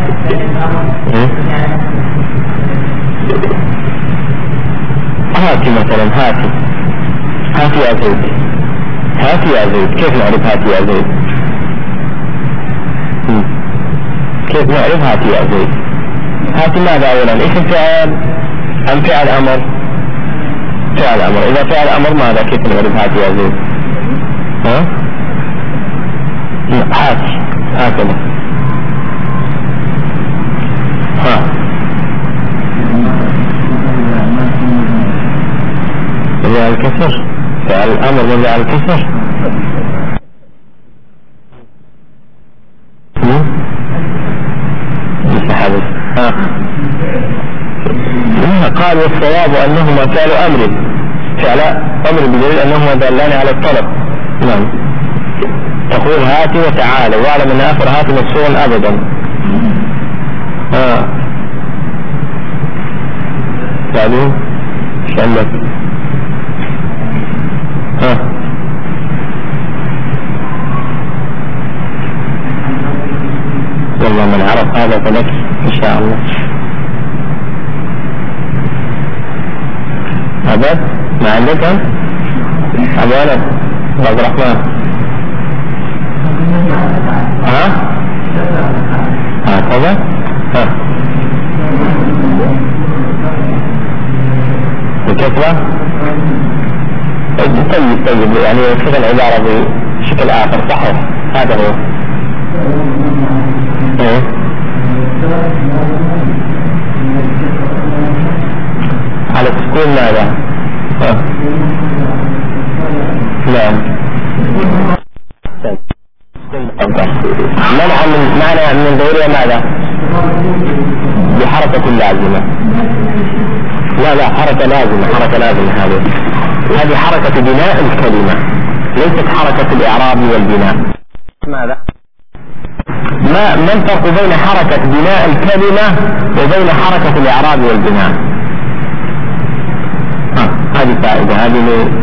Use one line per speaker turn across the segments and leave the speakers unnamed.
هاتي مثلا، هاتي يا زيد، هاتي يا زيد، كيف نعرف هاتي يا زيد؟ كيف نعرف هاتي يا زيد؟ هاتي ماذا أولا؟ اسم فعل أم فعل أمر؟ فعل أمر. إذا فعل أمر ماذا؟ كيف نعرف هاتي يا زيد؟ هاتي هكذا. مبني على الكسر، فعل الأمر مبني على الكسر. قال والصواب أنهما فعل أمر، فعل أمر بدليل أنهما دلان على الطلب. نعم. تقول هاتي وتعالى، واعلم أن آخر هاتي مكسور أبدا. تعلم ايش عندك؟ والله من عرف هذا فلك ان شاء الله. عبد ما عندك ابو انس عبد الرحمن؟ هكذا. بكثرة. طيب يعني كيف العبارة بشكل آخر صحيح، هذا هو. على سكون ماذا؟ نعم. منع من ظهورها ماذا؟ بحركة لازمة. لا حركة لازمة هذه حركة بناء الكلمة، ليست حركة الإعراب والبناء. ماذا؟ ما الفرق بين حركة بناء الكلمة وبين حركة الإعراب والبناء؟ هذه فائدة، هذه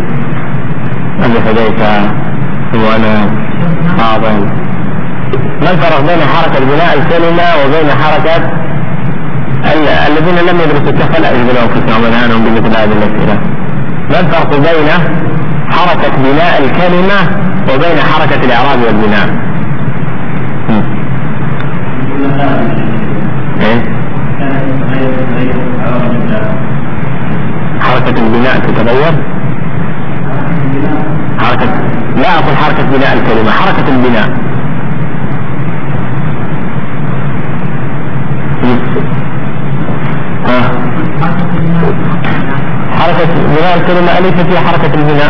حذيفة وأنا حاضر. ما الفرق بين حركة بناء الكلمة وبين حركة الذين لم يدرسوا التفل أجب لهم كتاب عنهم بمثل هذه الأسئلة؟ ما الفرق بين حركة بناء الكلمة وبين حركة الإعراب والبناء؟ حركة البناء تتغير؟ لا أقول حركة بناء الكلمة، حركة البناء. حركة بناء الكلمة أليست هي حركة البناء؟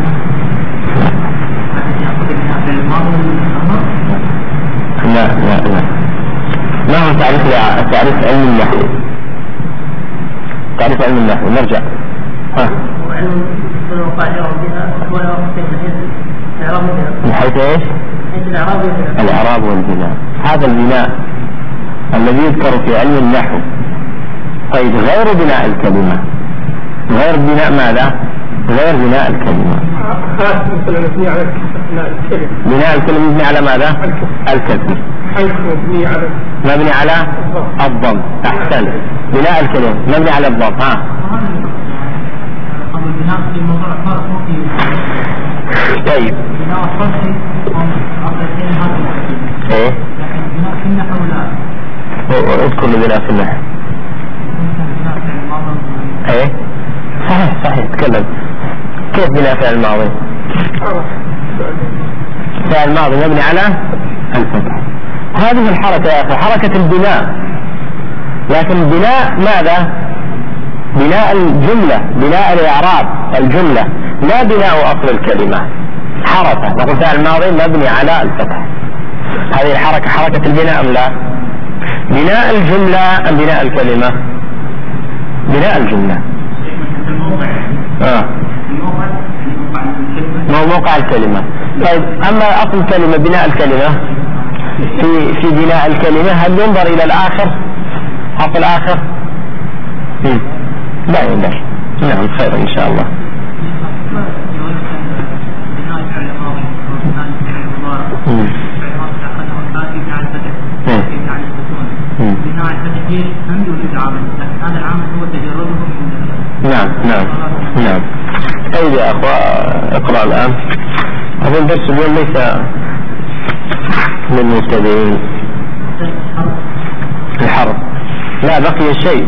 لا ما هو تعريف علم النحو؟ تعريف علم النحو نرجع. من حيث ايش؟ الإعراب والبناء. هذا البناء الذي يذكر في علم النحو. طيب غير بناء الكلمة، غير بناء ماذا؟ غير بناء الكلمة. بناء الكلمة مبني على ماذا؟ الكسر. مبني على الضم. أحسن. بناء الكلمة مبني على الضم. طيب ايه اذكر بناء في النحو. ايه صحيح تكلم. كيف بناء فعل الماضي؟ فعل الماضي مبني على الفتح. هذه الحركة يا أخي حركة البناء، لكن بناء ماذا؟ بناء الجملة، بناء الإعراب الجملة، لا بناء أصل الكلمة. حركة نقول فعل الماضي مبني على الفتح. هذه الحركة حركة البناء أم لا؟ بناء الجملة أم بناء الكلمة؟ بناء الجملة. موقع الكلمة. طيب أما أصل الكلمة بناء الكلمة، في بناء الكلمة هل ينظر إلى الآخر؟ حق الآخر؟ لا ينظر. نعم خير إن شاء الله.
التأخير هم يوجد عامل، هذا العامل هو تجربهم من
نعم. طيب يا أخوة اقرأ الآن. أظن درس اليوم ليس للمبتدئين. الحرف لا بقي شيء،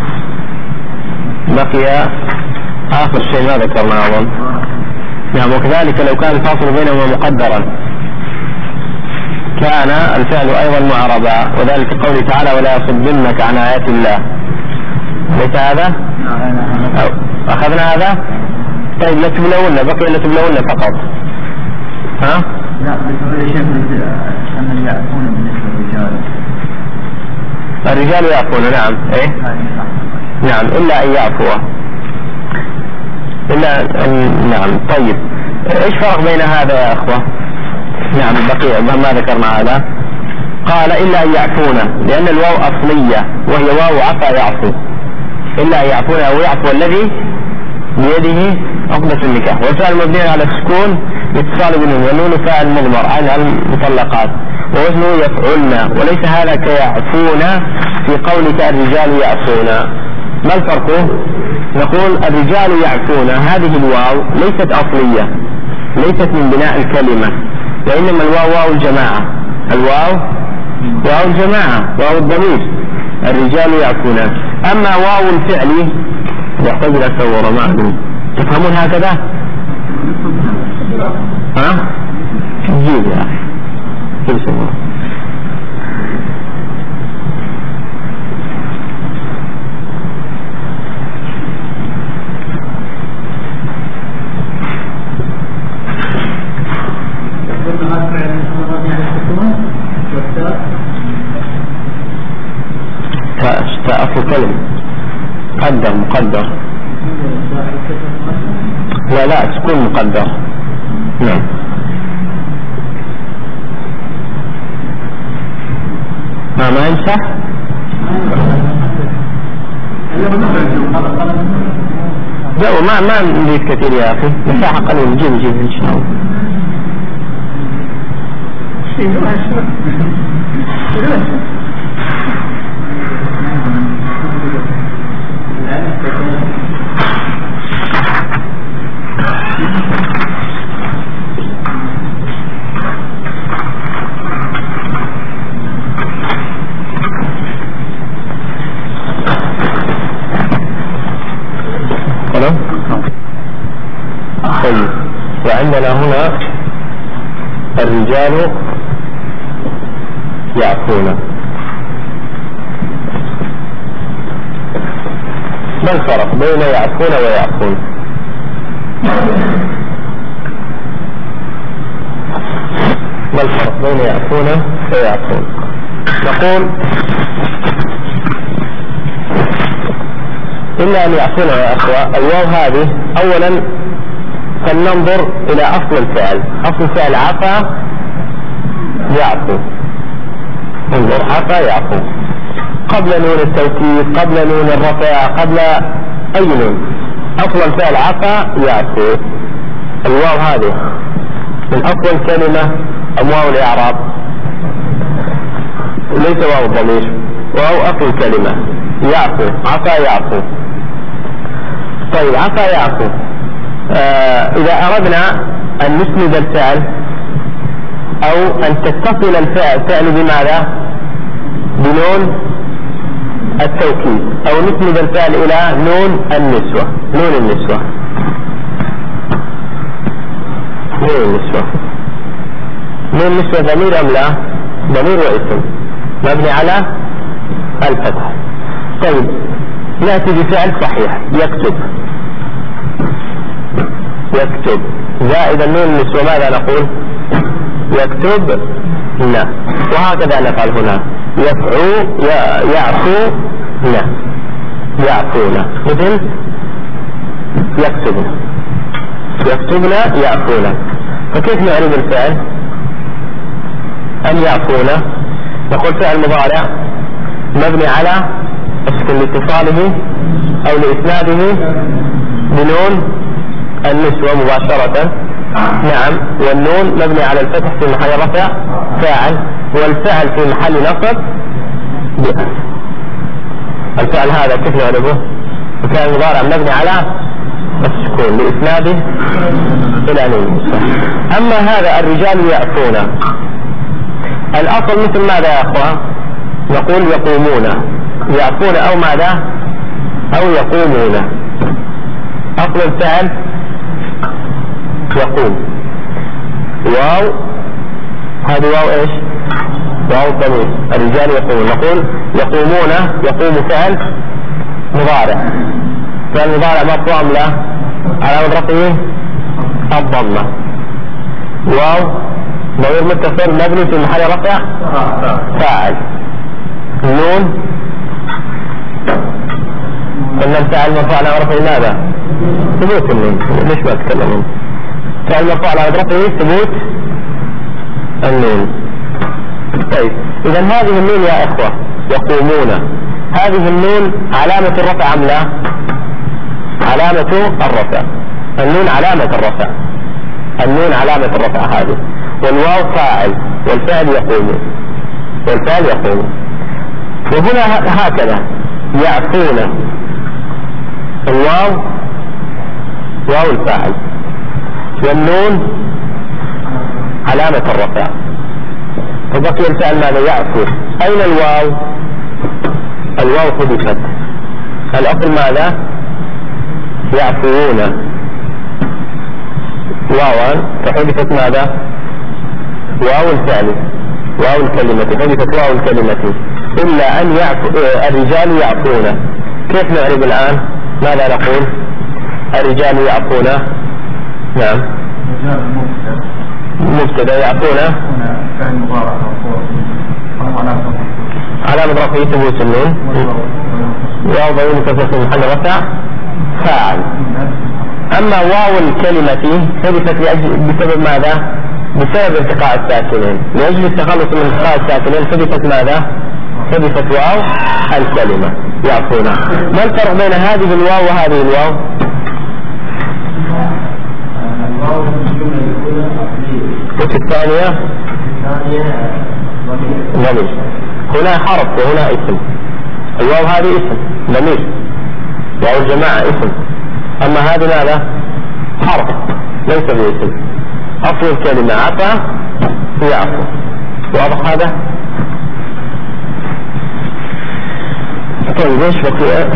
بقي آخر شيء ما ذكرنا أظن. نعم. وكذلك لو كان الفاصل بينهما مقدرا كان الفعل أيضا معربا، وذلك قوله تعالى ولا يصدنك عن آيات الله. ليس هذا؟ أخذنا هذا؟ طيب لا تبلون، بقي لا تبلون فقط. ها؟
لا بالنسبة للشيخ أن يعرفون بالنسبة للرجال.
الرجال يعفون. نعم. إيه؟ نعم إلا أن يعفوا. نعم. طيب إيش فرق بين هذا يا أخوة؟ نعم بقي ما ذكرنا هذا. قال إلا أن يعفون لأن الواو أصلية وهي واو عفا يعفو. إلا أن يعفون أو يعفو الذي بيده عقدة النكاح. والفعل مبني على السكون اتصال بالنون، والنون فاعل مضمر عن المطلقات، ووزنه يفعلن، وليس هذا كيعفون في قولك الرجال يعفون. ما الفرق؟ نقول الرجال يعفون هذه الواو ليست أصلية، ليست من بناء الكلمة، وإنما الواو واو الجماعة. الواو واو الجماعة، واو الضمير. الرجال يعفون. أما واو الفعل يحتاج إلى صورة معلوم. تفهمون هكذا؟ ها؟ جيب يا أخي جيب صورة. أصل كلمة مقدر. لا سكون مقدر. نعم. ما يمسح. لا ما نريد كثير يا أخي، مساحة قليلة. جيب إن شاء الله. طيب وعندنا هنا الرجال يعفون. ما الفرق بين يعفون ويعفون؟ ما الفرق بين يعفون ويعفون؟ نقول إلا أن يعفون يا أخوة. الواو هذه أولا فلننظر إلى أصل الفعل. أصل الفعل عفا يعفو. انظر عفا يعفو قبل نون التوكيد، قبل نون الرفع، قبل أي نون. أصل الفعل عفا يعفو. الواو هذه من أصل الكلمة أم واو الإعراب؟ ليس واو الضمير، واو أصل الكلمة. يعفو عفا يعفو. طيب عفا يعفو. إذا أردنا أن نسند الفعل أو أن تتصل الفعل بماذا؟ بنون التوكيد، أو نسند الفعل إلى نون النسوة. نون النسوة ضمير أم لا؟ ضمير واسم مبني على الفتح. طيب نأتي بفعل صحيح يكتب زائد النون النسوة ماذا نقول؟ يكتب لا. وهكذا نفعل هنا. يعفو لا. يعفون مثل يكتبنا يعفون. فكيف نعرف الفعل؟ أن يعفون نقول فعل مضارع مبني على السكون لاتصاله أو لإسناده بنون النسوة مباشرة. نعم. والنون مبني على الفتح في محل رفع فاعل، والفعل في محل نصب بألف. الفعل هذا كيف نعرفه؟ الفعل المضارع مبني على السكون لإسناده إلى نون. أما هذا الرجال يأتون، الأصل مثل ماذا يا أخوة؟ نقول يقومون، يأتون أو ماذا؟ أو يقومون. أصل الفعل يقوم، واو، هذه واو إيش؟ واو الضمير. الرجال يقومون، نقول يقومون، يقوم فعل مضارع، فعل مضارع مرفوع أم لا؟ على رفعه الضمة. واو ضمير متصل مبني في محل رفع فاعل. نون قلنا الفاعل مرفوع على رفعه ماذا؟ ثبوت النون. ليش ما تكلمون؟ فعل مرفوع على رفعه ثبوت النون. طيب إذا هذه النون يا إخوة يقومون، هذه النون علامة الرفع أم لا؟ علامة الرفع. النون علامة الرفع، النون علامة الرفع هذه، والواو فاعل، والفعل يقوم، والفعل يقوم. وهنا هكذا يأتون، الواو واو الفاعل، والنون علامة الرفع، فبقي الفعل ماذا؟ يأتو. أين الواو؟ الواو حذفت، الأصل ماذا؟ يأتون واوا، فحذفت ماذا؟ واو الفعل، واو الكلمة، حذفت واو الكلمة، إلا أن الرجال يعطون. كيف نعرف الآن؟ ماذا نقول؟ الرجال يعطون، نعم مبتدأ، يعطون علامة رفعه ثبوت النون، واو ضمير متصل في محل رفع فاعل. أما واو الكلمة حذفت بسبب ماذا؟ بسبب التقاء الساكنين، لأجل التخلص من التقاء الساكنين حذفت ماذا؟ حذفت واو الكلمة يعطون. ما الفرق بين هذه الواو وهذه الواو؟ وفي الثانية ضمير، هنا حرف وهنا اسم. الواو هذه اسم ضمير، واو الجماعة اسم، أما هذه ماذا؟ حرف ليس باسم. أصل الكلمة عفا يعفو. واضح هذا؟ طيب ايش بقي؟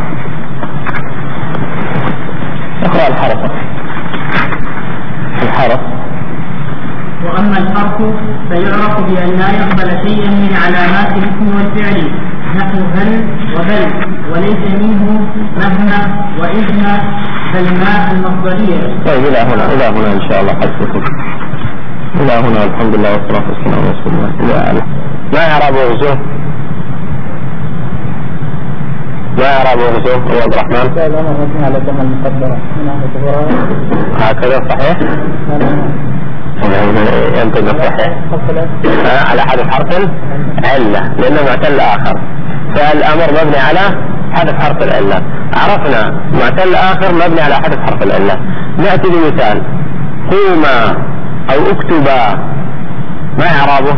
اقرأ الحرف. الحرف:
وأما الحرف فيعرف بأن لا يقبل شيئا من علامات الاسم والفعل، نحو هل وبل، وليس منه مهما وإذن بل ما المصدرية.
طيب إلى هنا إن شاء الله حسبكم. إلى هنا الحمد لله والصلاة والسلام على رسول الله. ما يعرب وغزوه؟ ما يعرب وغزوه يا عبد الرحمن؟ هكذا صحيح؟ ينطق صحيح على حذف حرف علة لأنه معتل آخر، فالأمر مبني على حذف حرف العلة. عرفنا معتل آخر مبني على حذف حرف العلة. نأتي بمثال: قوما أو اكتبا، ما إعرابه؟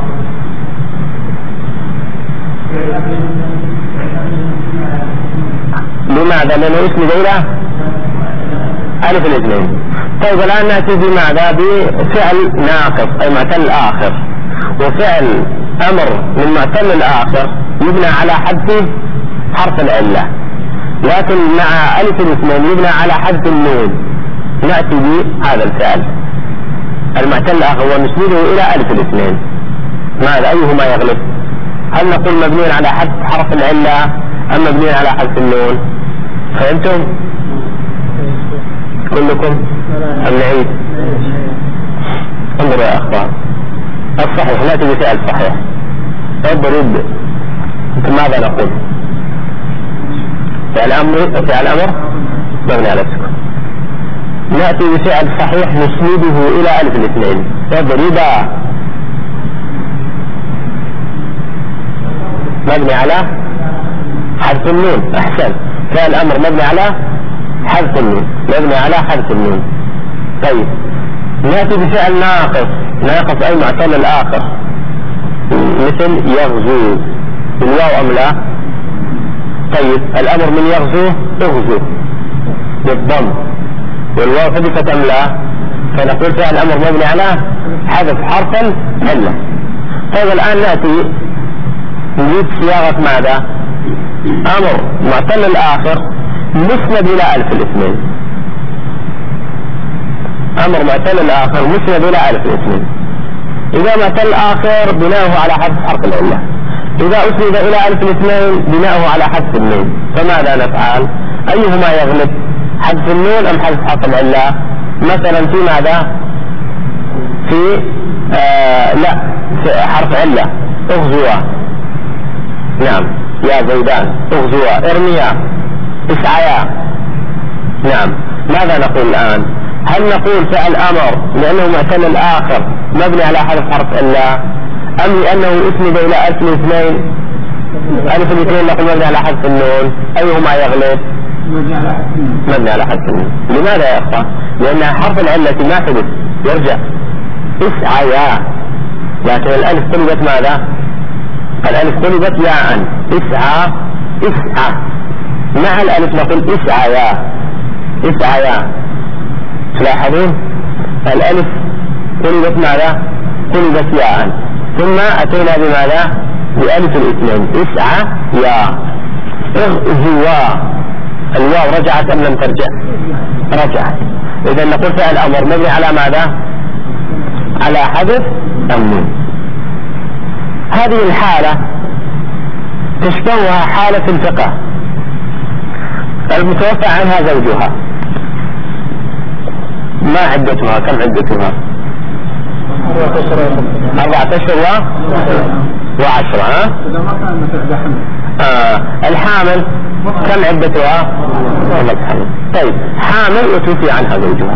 لماذا؟ لأنه اسم دولة ألف الاثنين. طيب الآن نأتي بماذا؟ بفعل ناقص أي معتل آخر، وفعل أمر من معتل الآخر يبنى على حذف حرف العلة، لكن مع ألف الاثنين يبنى على حذف النون. نأتي بهذا الفعل المعتل الآخر ونسنده إلى ألف الاثنين. ماذا؟ أيهما يغلب؟ هل نقول مبني على حذف حرف العلة أم مبني على حذف النون؟ فهمتم؟ كلكم؟ أم نعيد؟ انظروا يا أخوان، الصحيح نأتي بفعل صحيح. اضرب، ماذا نقول؟ فعل أمر مبني على السكون. نأتي بفعل صحيح نسنده إلى ألف الاثنين. اضربا مبني على حذف النون. أحسن، فعل أمر مبني على حذف النون، مبني على حذف النون. طيب نأتي بفعل ناقص أي معتل الآخر، مثل يغزو، بالواو أم لا؟ طيب الأمر من يغزو اغزو بالضم، والواو حذفت أم لا؟ فنقول فعل الأمر مبني على حذف حرف العلة. طيب الآن نأتي نجيب صياغة ماذا؟ أمر معتل الآخر مسند إلى ألف الاثنين. أمر معتل الآخر مسند إلى ألف الاثنين. إذا معتل الآخر بناؤه على حذف حرف العلة، إذا أسند إلى ألف الاثنين بناؤه على حذف النون. فماذا نفعل؟ أيهما يغلب، حذف النون أم حذف حرف العلة؟ مثلا في ماذا؟ في لا حرف علة اغزوا، نعم يا زيدان اغزوا، ارميا، اسعيا. نعم ماذا نقول الآن؟ هل نقول فعل أمر لأنه معتل الآخر مبني على حذف حرف علة، أم لأنه أسند إلى ألف الاثنين؟ ألف الاثنين نقول مبني على حذف النون. أيهما يغلب؟ مبني على حذف النون. لماذا يا أخوة؟ لأن حرف العلة ما حدث يرجع اسعيا، لكن الألف قلبت ماذا؟ الألف قلبت ياء، اسعى اسعى، مع الألف نقول اسعيا اسعيا. تلاحظون الألف قلبت ماذا؟ قلبت ياء، ثم أتينا بماذا؟ بألف الاثنين اسعى يا. اغزوا، الواو رجعت أم لم ترجع؟ رجعت. إذا نقول فعل الأمر مبني على ماذا؟ على حذف النون. هذه الحالة تشبهها حالة الفقه المتوفى عنها زوجها. ما عدتها؟ كم عدتها؟ 4 أشهر و10. الحامل كم عدتها؟ طيب حامل وتوفي عنها زوجها،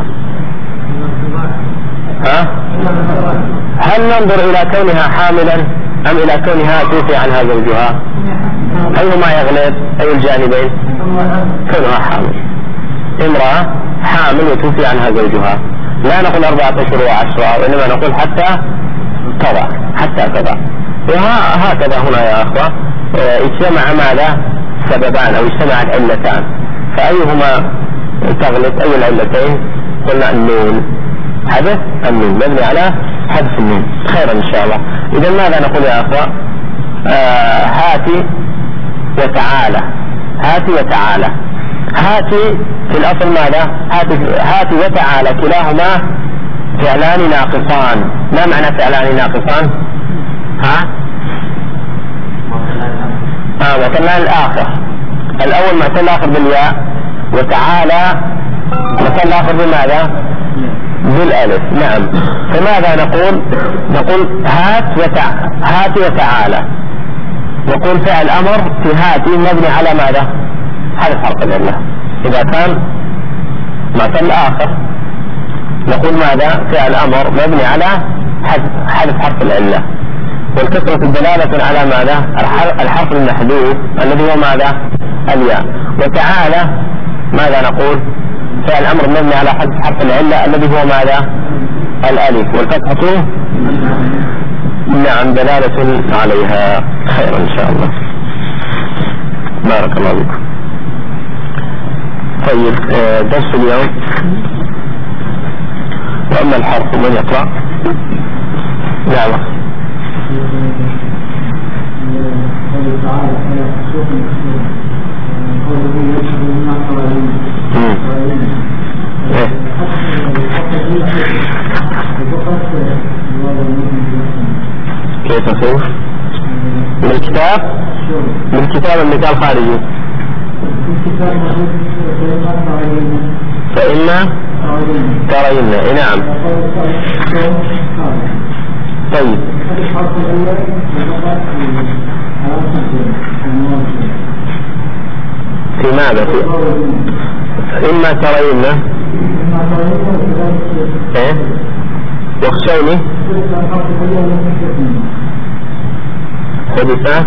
هل ننظر إلى كونها حاملا أم إلى كونها توفي عنها زوجها؟ أيهما يغلب؟ أي الجانبين؟ كونها حامل. امرأة حامل وتوفي عنها زوجها، لا نقول 4 أشهر و10، وإنما نقول حتى تضع، حتى تضع. وهكذا هنا يا أخوة اجتمع ماذا؟ سببان أو اجتمعت علتان، فأيهما تغلب؟ أي العلتين؟ قلنا النون، حذف النون، مبني على حذف النون. خيرا إن شاء الله. إذا ماذا نقول يا أخوة؟ هاتي وتعالى، هاتي وتعالى. هاتي في الأصل ماذا؟ هاتي وتعالى كلاهما فعلان ناقصان. ما معنى فعلان ناقصان؟ مثلا الآخر، الأول معتل الآخر بالياء، وتعالى معتل الآخر بماذا؟ بالألف. نعم. فماذا نقول؟ نقول هات وتعالى. نقول فعل أمر في هاتي مبني على ماذا؟ حذف حرف العلة. إذا كان معتل الآخر نقول ماذا؟ فعل أمر مبني على حذف حرف العلة، والكسرة دلالة على ماذا؟ الحرف المحذوف الذي هو ماذا؟ الياء. وتعالى ماذا نقول؟ فعل الأمر مبني على حذف حرف العلة الذي هو ماذا؟ الألف، والفتحة نعم دلالة عليها. خير إن شاء الله. بارك الله بكم. طيب درس اليوم. وأما الحرف من يقرأ؟ نعم. كيف نقول؟ من الكتاب المثال خارجي. فإن ترين. نعم. طيب في ماذا؟ إما ترين يخشوني حدث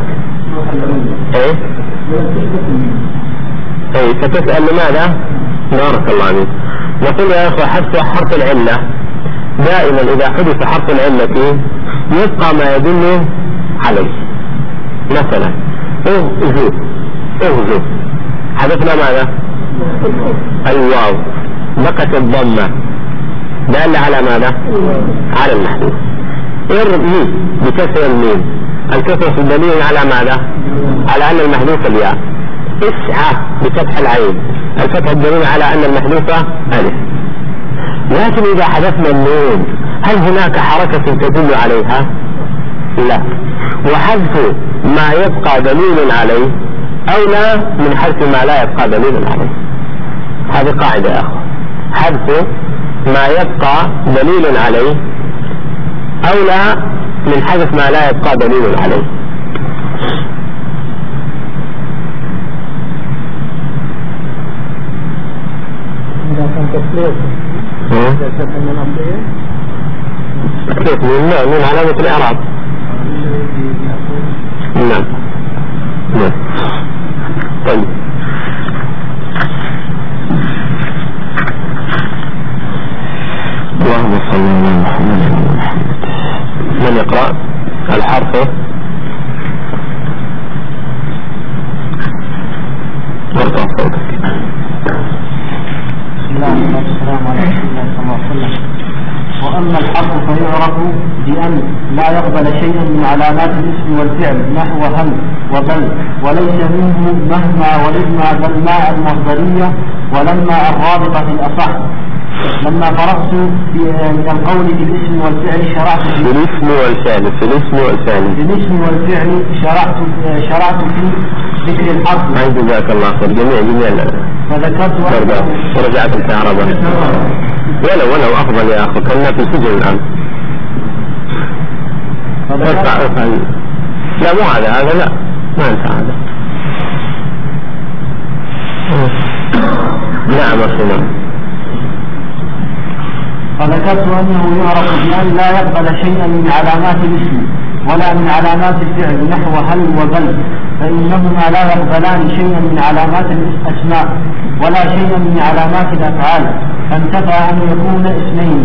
فتسأل لماذا؟ بارك الله عليك. نقول يا أخوة حتى حرف العلة دائما إذا حدث حرف العلة يبقى ما يدل عليه. مثلا اغزو اغزو، حذفنا ماذا؟ الواو، بقت الضمة دالة على ماذا؟ على المحذوف. ارمي بكسر الميم، الكسر دليل على ماذا؟ على أن المحذوف الياء. اسعى بفتح العين، الفتح دليل على أن المحذوفة ألف. لكن إذا حذفنا النون هل هناك حركة تدل عليها؟ لا. وحذف ما يبقى دليل عليه أولى من حذف ما لا يبقى دليل عليه. هذه قاعدة يا أخوة، حذف ما يبقى دليل عليه أولى من حذف ما لا يبقى دليل عليه.
إذا كان تسليط
كيف من علامة الإعراب؟ نعم. طيب اللهم صل على محمد. من يقرأ الحرف؟ ارفع صوتك.
بسم الله والسلام على رسول الله صلى الله عليه وسلم. وأما الحرف فيعرف بأن لا يقبل شيئا من علامات الاسم والفعل نحو هل وبل، وليس منه مهما ولما بلما المصدرية ولما الرابطة في الأصح. لما فرغت من القول في الاسم والفعل شرعت في
الاسم والفعل
شرعت في ذكر الحرف.
جزاك الله خير. جميع
فذكرت
ورجعت الكهرباء. ولو أفضل يا أخي، كنا في سجن الآن. ارفع. لا مو هذا لا ما انسى هذا. نعم أخينا.
فذكرت أنه يعرف بأن لا يقبل شيئا من علامات الاسم ولا من علامات الفعل نحو هل وبل، فإنهما لا يقبلان شيئا من علامات الأسماء ولا شيئا من علامات الأفعال، فانتفى أن يكون اسمين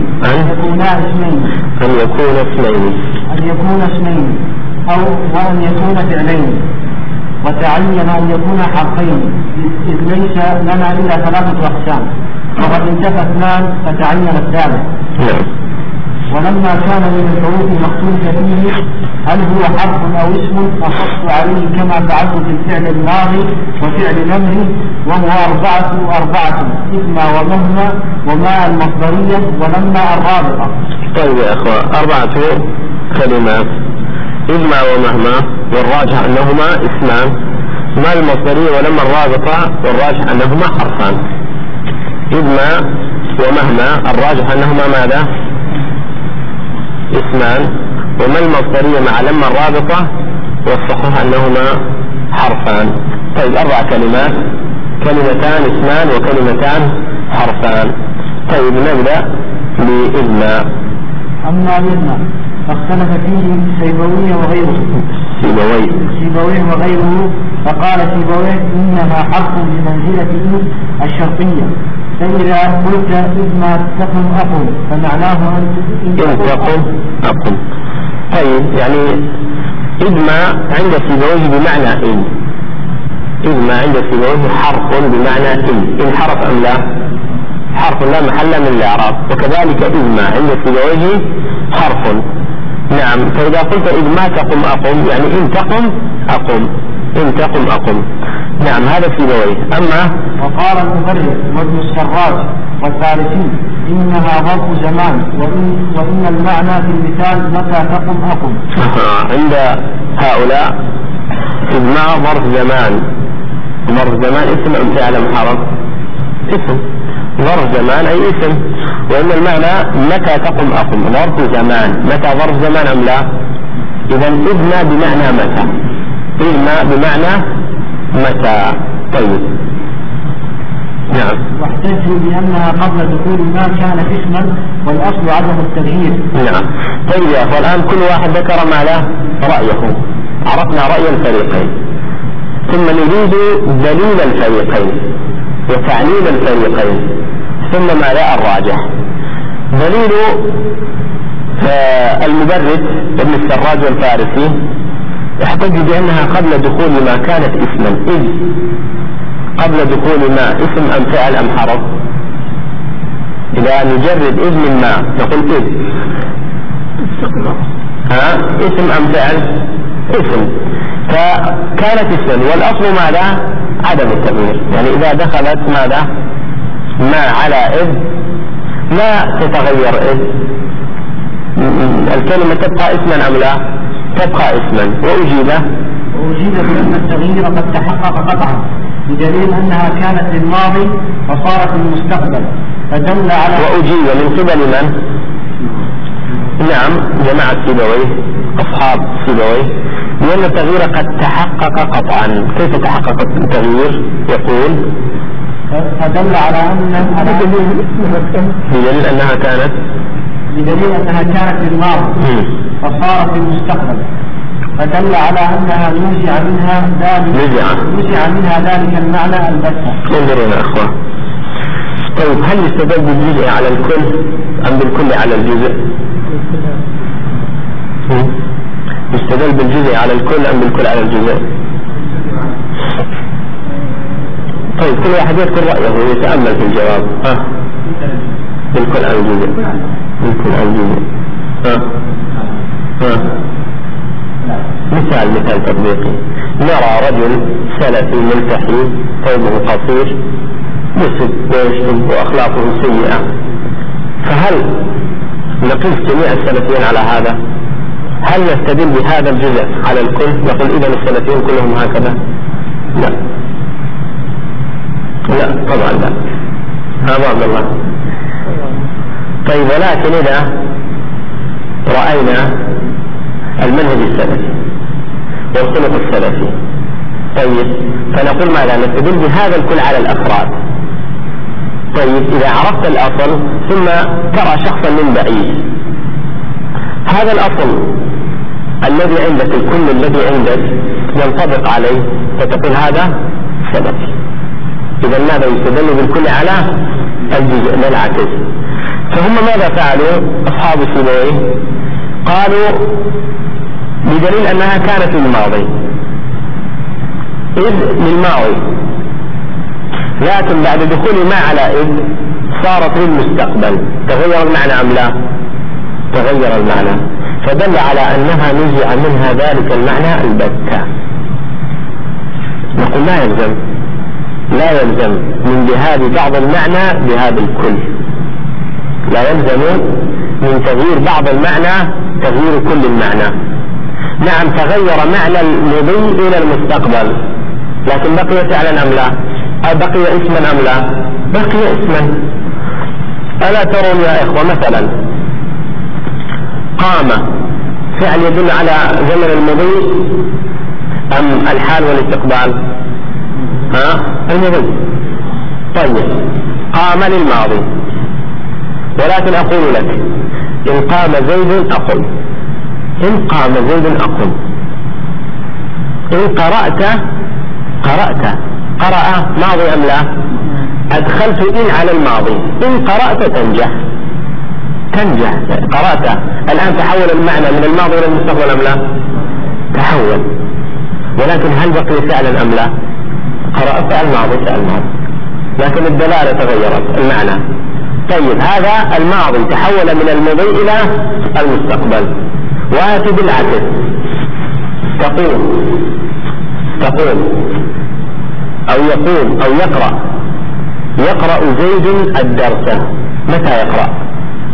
أو وأن يكون فعلين، وتعين أن يكون حرفين، إذ ليس لنا إلا 3 أقسام، وقد انتفى 2 فتعين الثالث. ولما كان من الحروف مختلف فيه هل هو حرف أو اسم نصصت عليه كما فعلت في الفعل الماضي وفعل الأمر، وهو 4 إما ومهما وما المصدرية ولما الرابطة.
طيب يا أخوة، 4 كلمات، إما ومهما، والراجح أنهما اسمان، ما المصدرية ولما الرابطة، والراجح أنهما حرفان. إما ومهما الراجح أنهما ماذا؟ اسمان، وما المصدرية مع لما الرابطة، والصحيح أنهما حرفان. طيب 4 كلمات، كلمتان اسمان وكلمتان حرفان. طيب نبدأ بإذن.
أما إذن فاختلف فيه سيبويه وغيره، فقال سيبويه إنها حرف بمنزلة الشرطية، فإذا قلت إذ ما تقم أقم فمعناه
إن تقم أقم. طيب يعني إذ ما عند سيبويه بمعنى إن، إذ ما عند سيبويه حرف بمعنى إن حرف أم لا؟ حرف لا محل من الإعراب، وكذلك إذ ما عند سيبويه حرف. نعم. فإذا قلت إذ ما تقم أقم يعني إن تقم أقم، إن تقم أقم. نعم هذا سيبويه. أما
وقال المبرر وابن السراج والفارسي إنها ظرف زمان، وإن المعنى في المثال متى تقم أقم.
عند هؤلاء إذ ما ظرف زمان اسم أم فعل أم حرف؟ اسم. ظرف زمان أي اسم، وإن المعنى متى تقم أقم ظرف زمان. متى ظرف زمان أم لا؟ إذا إذن بمعنى متى، إذن بمعنى متى. طيب نعم.
واحتجوا بأنها قبل دخول ما كان اسما والأصل عدم التغيير.
نعم. طيب يا أخوان، الآن كل واحد ذكر ما له رأيه، عرفنا رأي الفريقين، ثم نريد دليل الفريقين وتعليل الفريقين، ثم ما لا الراجح. دليل المبرد ابن السراج والفارسي احتج بأنها قبل دخول ما كانت اسما. إذ قبل دخول ما اسم أم فعل أم حرف؟ إذا نجرد إذ من ما نقول إذ اسم أم فعل؟ اسم، فكانت اسما، والأصل ماذا؟ عدم التغيير. يعني إذا دخلت ماذا؟ ما على إذ لا تتغير إذ، الكلمة تبقى اسما أم لا؟ تبقى اسما. وأجيب
بأن التغيير قد تحقق قطعا بدليل أنها كانت للماضي وصارت للمستقبل، فدل على.
وأجيب من قبل من؟ نعم، جماعة سيبويه، أصحاب سيبويه، لأن التغيير قد تحقق قطعا. كيف تحقق التغيير؟ يقول
فدل على
بدليل أنها كانت
للماضي وصارت للمستقبل، فدل على أنها نزع منها ذلك المعنى البتة.
انظروا يا أخوة، طيب هل يستدل بالجزء على الكل أم بالكل على الجزء؟ يستدل بالجزء على الكل أم بالكل على الجزء؟ طيب كل واحد يذكر رأيه ويتأمل في الجواب. بالكل على الجزء. بالكل على الجزء. مثال تطبيقي، نرى رجل سلفي ملتحي ثوبه قصير يسب ويشتم وأخلاقه سيئة، فهل نقيس جميع السلفيين على هذا؟ هل نستدل بهذا الجزء على الكل؟ نقول إذا السلفيين كلهم هكذا؟ لا طبعا لا. هذا عبد الله. طيب ولكن إذا رأينا المنهج السلفي والخلق السلفي، طيب فنقول ماذا؟ نستدل بهذا الكل على الأفراد. طيب إذا عرفت الأصل ثم ترى شخصا من بعيد، هذا الأصل الذي عندك، الكل الذي عندك ينطبق عليه، فتقول هذا سلفي. إذا ماذا يستدل بالكل على الجزء، لا العكس. فهم ماذا فعلوا أصحاب سيبويه؟ قالوا بدليل أنها كانت للماضي، إذ للماضي، لكن بعد دخول ما على إذ صارت للمستقبل، تغير المعنى أم لا؟ تغير المعنى، فدل على أنها نزع منها ذلك المعنى البتة. نقول لا يلزم من ذهاب بعض المعنى بهذا الكل، لا يلزم من تغيير بعض المعنى تغيير كل المعنى. نعم تغير معنى المضي إلى المستقبل، لكن بقي فعلا أم لا؟ أو بقي اسما أم لا؟ بقي اسما. ألا ترون يا إخوة مثلا قام فعل يدل على زمن المضي أم الحال والاستقبال؟ المضي. طيب قام للماضي، ولكن أقول لك إن قام زيد أقل، إن قام زيد أقل، إن قرأت قرأ ماضي أم لا؟ أدخلت إن على الماضي، إن قرأت تنجح. قرأت الآن تحول المعنى من الماضي إلى المستقبل أم لا؟ تحول، ولكن هل بقي فعلا أم لا؟ قرأت فعل ماضي، لكن الدلالة تغيرت المعنى. طيب هذا الماضي تحول من المضي إلى المستقبل. وآتي بالعكس، تقول أو يقول أو يقرأ زيد الدرس. متى يقرأ؟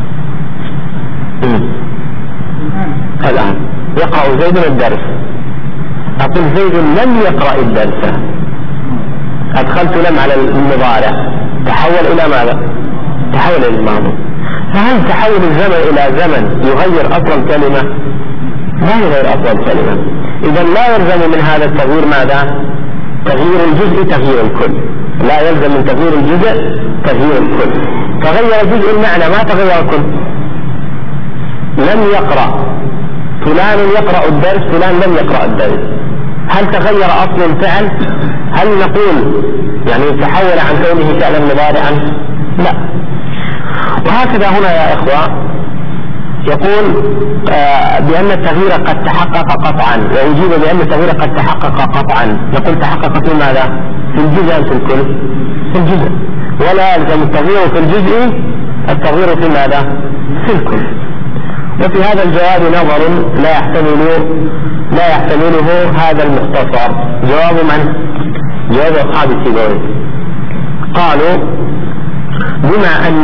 الآن يقرأ زيد الدرس. أقول زيد لم يقرأ الدرس، أدخلت لم على المضارع، تحول إلى ماذا؟ تحول إلى الماضي. فهل تحول الزمن إلى زمن يغير أصل الكلمة؟ لا يغير أصل الكلمة. إذا لا يلزم من هذا التغيير ماذا؟ تغيير الجزء تغيير الكل، لا يلزم من تغيير الجزء تغيير الكل. تغير جزء المعنى ما تغير الكل. لم يقرأ فلان يقرأ الدرس، فلان لم يقرأ الدرس. هل تغير أصل الفعل؟ هل نقول يعني تحول عن كونه فعلا مضارعا؟ لا. وهكذا هنا يا إخوة يقول بأن التغيير قد تحقق قطعا، وأجيب بأن التغيير قد تحقق قطعا. نقول تحقق في ماذا؟ في الجزء أم في الكل؟ في الجزء، ولا يلزم التغيير في الجزء التغيير في ماذا؟ في الكل. وفي هذا الجواب نظر لا يحتمله هذا المختصر. جواب من؟ جواب أصحاب السيبويه. قالوا بما أن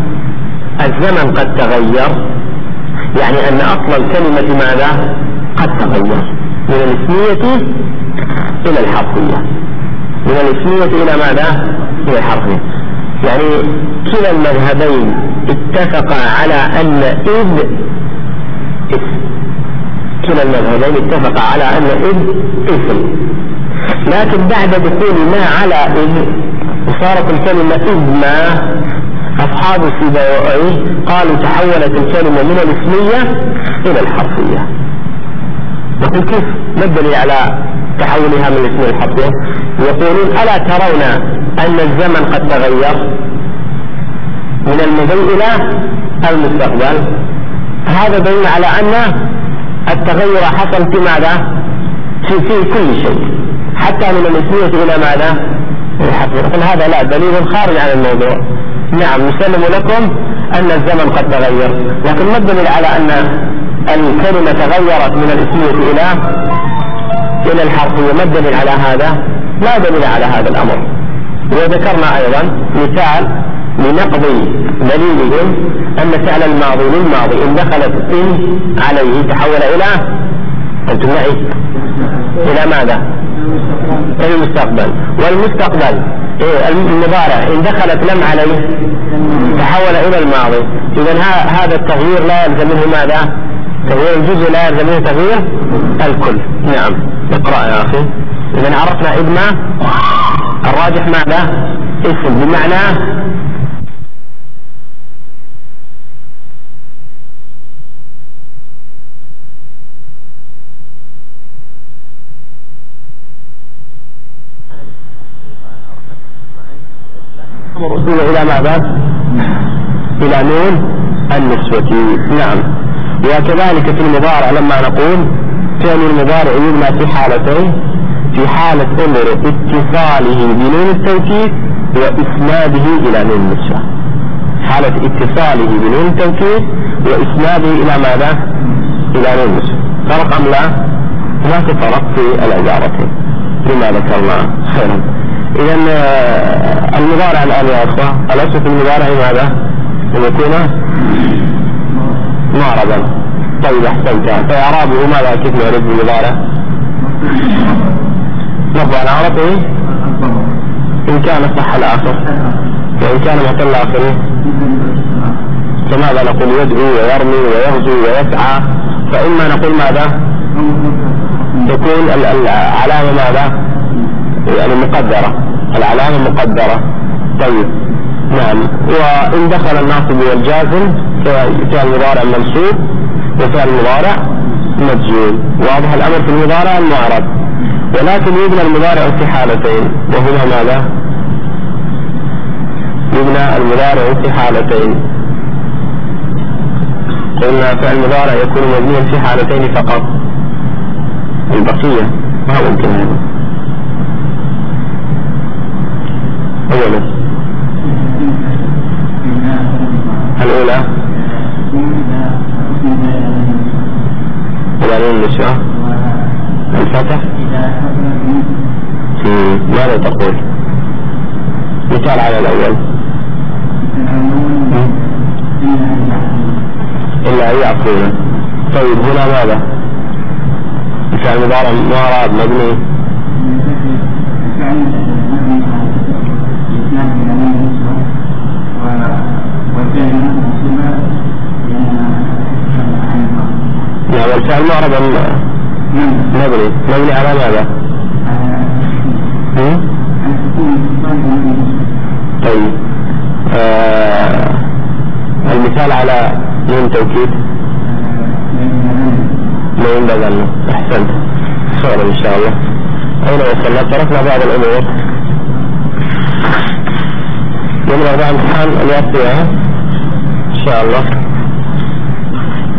الزمن قد تغير، يعني أن أصل الكلمة ماذا؟ قد تغير من الاسمية إلى الحرفية، من الاسمية إلى ماذا؟ إلى الحرفية. يعني كلا المذهبين اتفقا على أن إذ اسم، كلا المذهبين اتفقا على أن إذ اسم، لكن بعد دخول ما على إذ صارت الكلمة إذ ما، أصحاب السيبويه قالوا تحولت الكلمة من الاسمية إلى الحرفية. نقول كيف؟ ما الدليل على تحولها من الاسمية إلى الحرفية؟ يقولون ألا ترون أن الزمن قد تغير من الماضي إلى المستقبل؟ هذا دليل على أن التغير حصل في ماذا؟ في كل شيء، حتى من الاسمية إلى ماذا؟ الحرفية. نقول هذا لا، دليل خارج عن الموضوع. نعم نسلم لكم أن الزمن قد تغير، لكن ما الدليل على أن الكلمة تغيرت من الاسمية إلى الحرفية؟ ما الدليل على هذا؟ لا دليل على هذا الأمر. وذكرنا أيضا مثال لنقض دليلهم أن فعل الماضي للماضي إن دخلت إن عليه تحول إلى، أنتم معي، إلى ماذا؟ إلى المستقبل. والمستقبل المضارع إن دخلت لم عليه تحول إلى الماضي. إذن هذا التغيير لا يلزم منه ماذا؟ تغيير الجزء لا يلزم منه تغيير الكل. نعم اقرأ يا أخي. إذن عرفنا إدمى الراجح ماذا؟ اسم، بمعنى الرسول إلى ماذا؟ إلى نون النسوة. نعم. وكذلك في المضارع لما نقول فعل المضارع يبنى في حالتين، في حالة أمر اتصاله بنون التوكيد وإسناده إلى نون النسوة. حالة اتصاله بنون التوكيد وإسناده إلى ماذا؟ إلى نون النسوة. فرق أم لا؟ ما في فرق في العبارتين لما ذكرنا. خيرا. إذن المضارع الآن يا أخوة، الأصل في المضارع ماذا؟ أن يكون معربا. طيب أحسنت. فإعرابه ماذا؟ كيف نعرف المضارع؟ نقول عربه إن كان صح الآخر، وإن كان مثل الآخر فماذا نقول؟ يدعو ويرمي ويغزو ويسعى. فإما نقول ماذا؟ تكون العلامة ماذا؟ يعني مقدرة، العلامة مقدرة. طيب نعم. وإن دخل الناصب والجازم فعل المضارع منصوب وفعل المضارع مجزوم. واضح الأمر في المضارع المعرب. ولكن يبنى المضارع في حالتين، وهما ماذا؟ يبنى المضارع في حالتين. قلنا فعل المضارع يكون مبنيا في حالتين فقط، البقية ما ممكن هذا. أولا الأولى وبعدين النسوة الفتح. ماذا تقول؟ مثال على الأول. إلا أن يعقلون. طيب هنا ماذا؟ مثال مضارع معرب مبني والفعل معرب مبني على ماذا؟ طيب المثال على نون توكيد ما ينبغي له. احسنت. خير ان شاء الله. اين وصلنا؟ تركنا بعض الامور. يوم الاربعاء امتحان الوقت ان شاء الله.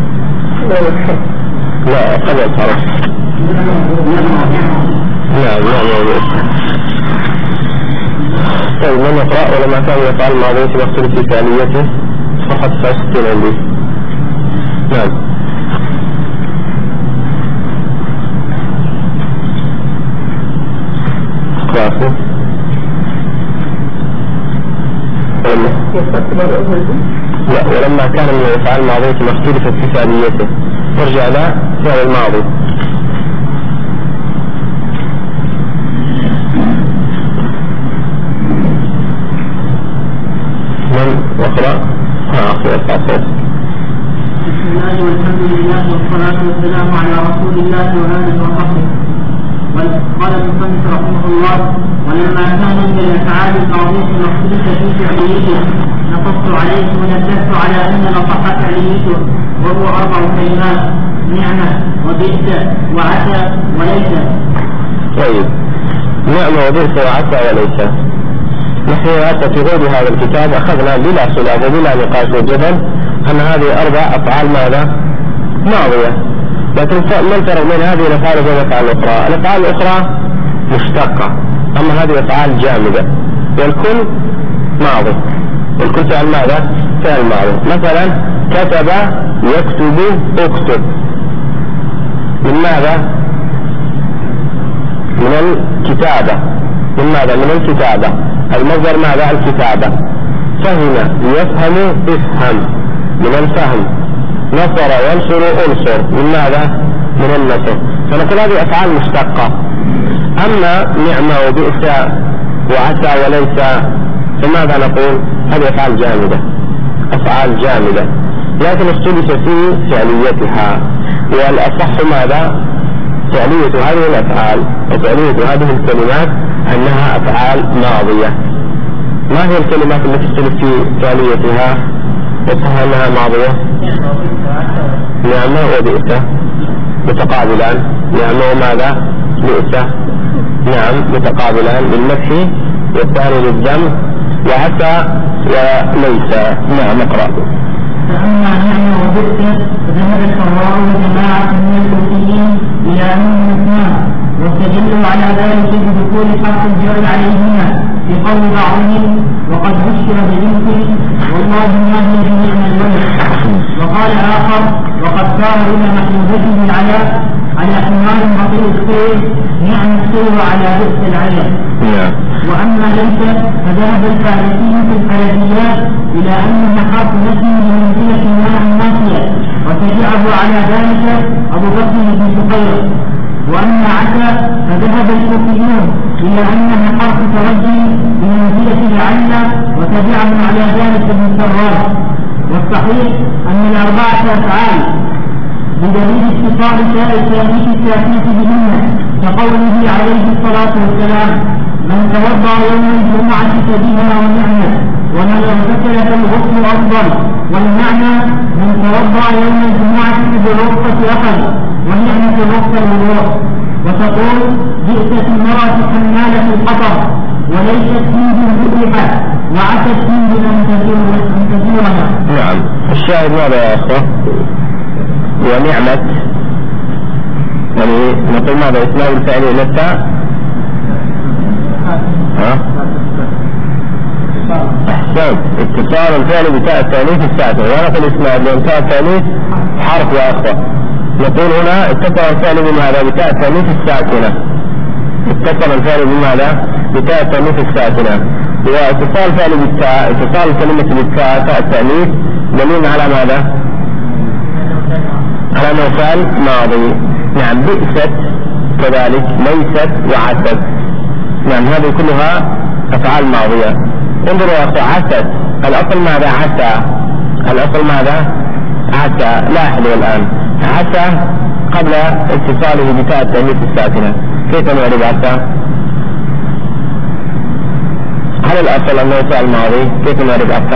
لا قد يتصرف. لا موجود. طيب من يقرأ ولما كان يفعل الماضي يختلف في فعليته صفحة 69 عندي. نعم. خلاص. لا ولما كان من يفعل الماضي يختلف في فعليته يرجع له فعل الماضي. واقرأ أخير الصوت.
بسم الله والحمد لله والصلاة والسلام على رسول الله وآله وصحبه. قال المصنف رحمه الله: ولما كان من الأفعال الماضية المختلفة في فعليته نقصت عليه ونبهت على أن الأصح فعليته، وهو 4 كلمات: نعمة وبئس وعسى وليس.
طيب، نعمة وبئس وعسى وليس. نحن حتى في غير هذا الكتاب أخذنا بلا خلاف وبلا نقاش وجدل أن هذه 4 أفعال ماذا؟ ماضية، لكن ما الفرق بين هذه الأفعال وبين الأفعال الأخرى؟ الأفعال الأخرى مشتقة، أما هذه أفعال جامدة، والكل ماضي، والكل فعل ماذا؟ فعل ماضي. مثلا كتب يكتب اكتب، من ماذا؟ من الكتابة. من ماذا؟ من الكتابة. المصدر ماذا؟ الكتابة. فهم يفهم افهم، من الفهم. نصر ينصر انصر، من ماذا؟ من النصر. فنقول هذه أفعال مشتقة. أما نعمة وبئس وعسى وليس فماذا نقول؟ هذه أفعال جامدة، أفعال جامدة، لكن اختلف في فعليتها، والأصح ماذا؟ فعلية هذه الأفعال وفعلية هذه الكلمات أنها أفعال ماضية. ما هي الكلمات التي تختلف في فعليتها وصح أنها ماضية؟ نعمة وبئس متقابلان. نعمة وماذا؟ بئس. نعم متقابلان للمدح والثاني للذم. وعسى وليس. نعم اقرأ.
فأما نعمة وبئس فذهب الحراء وجماعة من الكوفيين إلى أنهم اثنان، واستدلوا على ذلك بدخول حرف الجر عليهما في قول بعضهم: وقد بشر ببنت والله ما هي بنعم الولد. وقال آخر: وقد صار إلى محمودته على حمار بطيء الخير نعم الخير على بئس العير. وأما ليس فذهب الفارسي في الحلبيات إلى أنها حرف نفي بمنزلة ماء نافية، وتبعه على ذلك أبو بكر بن سقير. وأما عسى فذهب الكوفيون إلى أنها حرف ترجي بمنزلة لعل، وتبعه على ذلك ابن سراج. والصحيح أن 4 أفعال بدليل اتصال تاء التأنيث الساكنة بهن، كقوله عليه الصلاة والسلام: من توضأ يوم الجمعة فبها ونعمة، ومن اغتسل فالغسل أفضل. والمعنى: من توضأ يوم الجمعة بالرخصة أخذ، ونعمة الرخصة الوضوء. وتقول: بئست المرأة حمالة الحطب، وليست فيه مفلحة، وعست فيه أن تزورها.
نعم. الشاهد ماذا يا أخوة؟ ونعمة، يعني نقول ماذا؟ اسمه الفعل للتاء. أحسن. اتصال الفعل بتاء التأنيث الساكنة، ونقول اسمه لأن تاء التأنيث حرف يا أخوة. نقول هنا اتصل الفعل بماذا؟ بتاء التأنيث الساكنة. اتصل الفعل بماذا؟ بتاء التأنيث الساكنة. واتصال الفعل بالتاء، اتصال الكلمة بالتاء تاء التأنيث دليل على ماذا؟ على أنه فعل ماضي. نعم. بئست كذلك، ليست وعست. نعم هذه كلها أفعال ماضية. انظروا يا أخوة، عست الأصل ماذا؟ عسى. الأصل ماذا؟ عسى. لاحظوا الآن، عسى قبل اتصاله بتاء التأنيث الساكنة، كيف نعرف عسى؟ هل الأصل أنه فعل ماضي؟ كيف نعرف عسى؟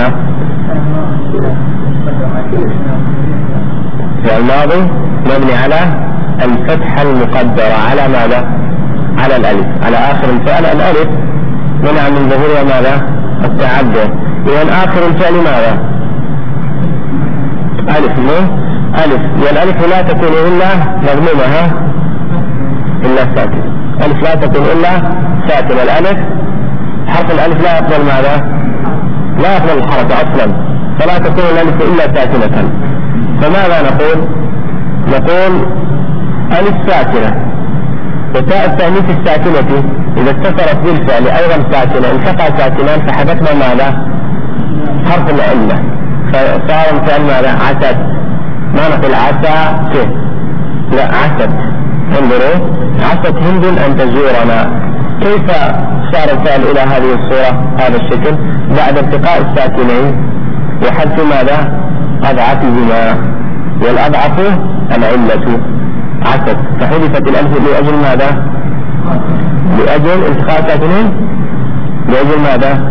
فعل ماضي مبني على الفتحة المقدرة على ماذا؟ على الألف، على آخر الفعل الألف منع من ظهورها ماذا؟ التعدد. إذن آخر الفعل ماذا؟ ألف. ألف، والألف لا تكون إلا مضمومة إلا ساكنة. ألف لا تكون إلا ساكنة. الألف حرف الألف لا يقبل ماذا؟ لا يقبل الحركة أصلا، فلا تكون الألف إلا ساكنة. فماذا نقول؟ نقول ألف ساكنة وتاء التأنيث الساكنة إذا اتصلت بالفعل أيضا ساكنة التقى ساكنان فحدثنا ماذا؟ حرف العلة، فصار مثال ماذا؟ عسد. ما نقول عسى لا عسد. انظروا عسد هند أن تزورنا. كيف صار الفعل إلى هذه الصورة هذا الشكل؟ بعد التقاء الساكنين وحذف ماذا؟ أضعفهما، والأضعف العلة عسد، فحذفت الألف لأجل ماذا؟ لأجل التقاء الساكنين. لأجل ماذا؟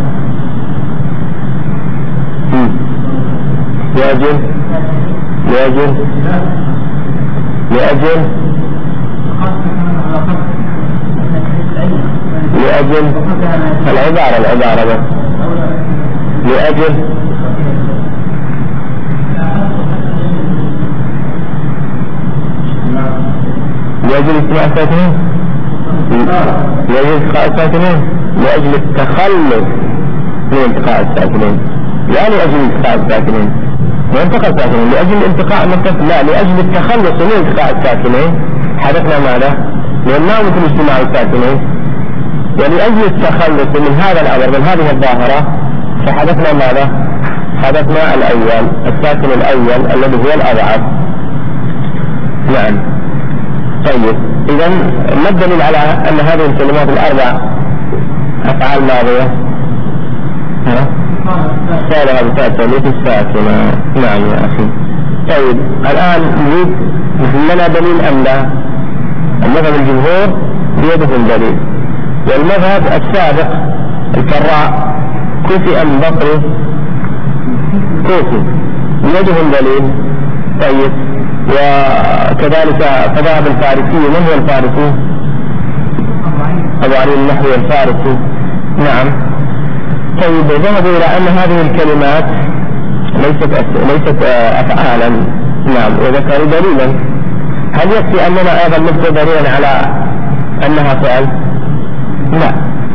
لأجل العبارة بس. لأجل استماع الساكنين، لأجل التقاء الساكنين، لأجل التخلص من التقاء الساكنين، لا لأجل التقاء الساكنين وانتقى الساكنين، لأجل الانتقاء لا لأجل التخلص من التقاء الساكنين حدثنا ماذا؟ لأنه مثل اجتماع الساكنين، ولأجل التخلص من هذا الأمر من هذه الظاهرة فحدثنا ماذا؟ حدثنا الأول الساكن الأول الذي هو الأضعف. نعم. طيب إذا ما الدليل على أن هذه الكلمات الأربع أفعال ماضية؟ صالحة بتاء التأنيث الساكنة. نعم يا أخي. طيب الآن نريد لنا دليل أم لا؟ المذهب الجمهور بيدهم دليل، والمذهب السابق الكراء كوفي أم بصري؟ كوفي بيدهم دليل. طيب وكذلك فذهب الفارسي. من هو الفارسي؟ أبو علي النحوي الفارسي. نعم. طيب ذهبوا إلى أن هذه الكلمات ليست أفعالا. نعم. وذكروا دليلا. هل يكفي أننا أيضا نذكر دليلا على أنها فعل؟ لا.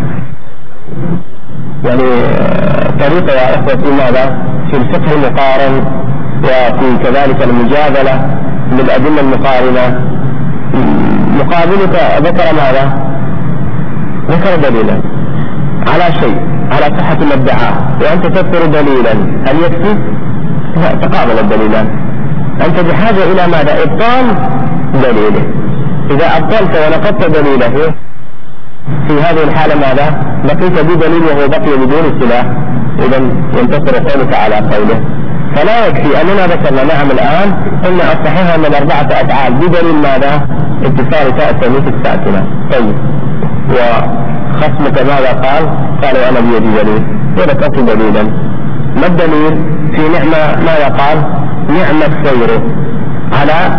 يعني طريقة يا إخوتي ماذا؟ في الفقه المقارن وفي كذلك المجادلة بالأدلة المقارنة مقابلك ذكر ماذا؟ ذكر دليلا على شيء على صحة الادعاء وأنت تذكر دليلا، هل يكفي؟ لا، تقابل الدليلان. أنت بحاجة إلى ماذا؟ إبطال دليله. إذا أبطلت ونقضت دليله في هذه الحالة ماذا؟ بقيت بدليل وهو بقي بدون سلاح، إذا ينتصر قولك على قوله. فلا يكفي أننا ذكرنا نعم الآن إن الصحيح أن الأربعة أفعال بدليل ماذا؟ اتصال تاء التأنيث الساكنة. طيب وخصمك ماذا قال؟ قال أنا بيدي دليل. وذكرت دليلا. ما الدليل؟ في نعمة ماذا قال؟ نعم السير على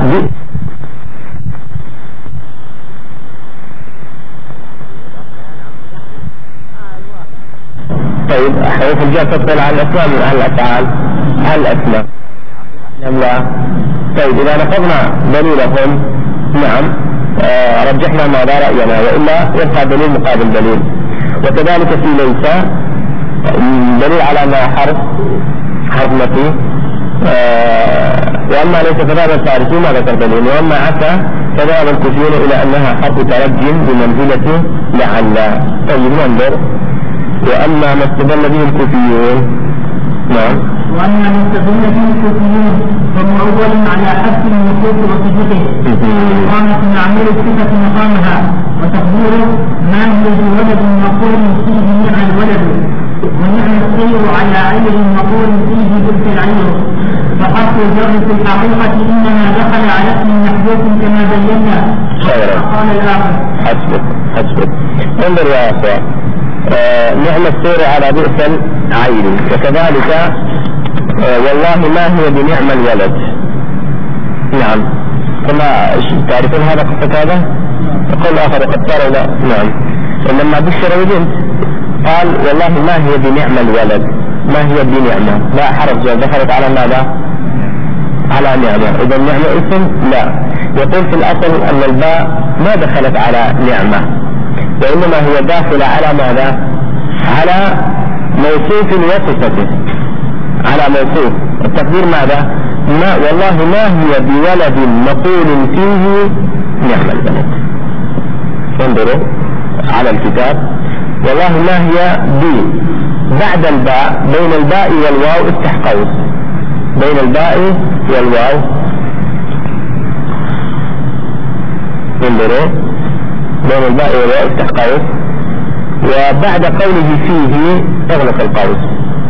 طيب حروف الجر تدخل على الأسماء من أهل الأفعال على الأسماء. نعم لا. طيب إذا نقضنا دليلهم نعم رجحنا ماذا رأينا، وإلا يبقى دليل مقابل دليل. وكذلك في ليس دليل على ما حرف نفي. وأما ليس فذهب الفارسي ما ذكر دليل، وأما عسى فذهب الكوفيون إلى أنها حرف ترج بمنزلة لعل. طيب ننظر. وأما ما استدل به الكوفيون. نعم.
وأما ما استدل به الكوفيون فهو أول على حذف النصوص وصفته وإقامة معمول الصفة مقامها وتقديره ما هي بولد مقول فيه نعم الولد ونعم السير على عير مقول فيه تلك العير. فحرف الجر في الحقيقة إنما دخل على اسم محذوف كما بينا. قال الآخر. حسبك. انظر يا أخوة. نعم السير على بئس العير، وكذلك والله ما هي بنعم الولد. نعم. كما تعرفون هذا قصة هذا؟ يقول آخر قد صار لا. نعم. لما بشر وجنت قال والله ما هي بنعم الولد. ما هي بنعمة لا حرف جر دخلت على ماذا؟
على نعمة. إذا النعمة اسم؟ لا. يقول في الأصل أن الباء ما دخلت على نعمة، وإنما هي داخلة على ماذا؟ على موصوف وصفته، على موصوف. التقدير ماذا؟ ما والله ما هي بولد مقول فيه نعم البنات. انظروا على الكتاب، والله ما هي بي بعد الباء، بين الباء والواو افتح قوس، بين الباء والواو، انظروا بين الباء والواو افتح قوس، وبعد قوله فيه اغلق القوس.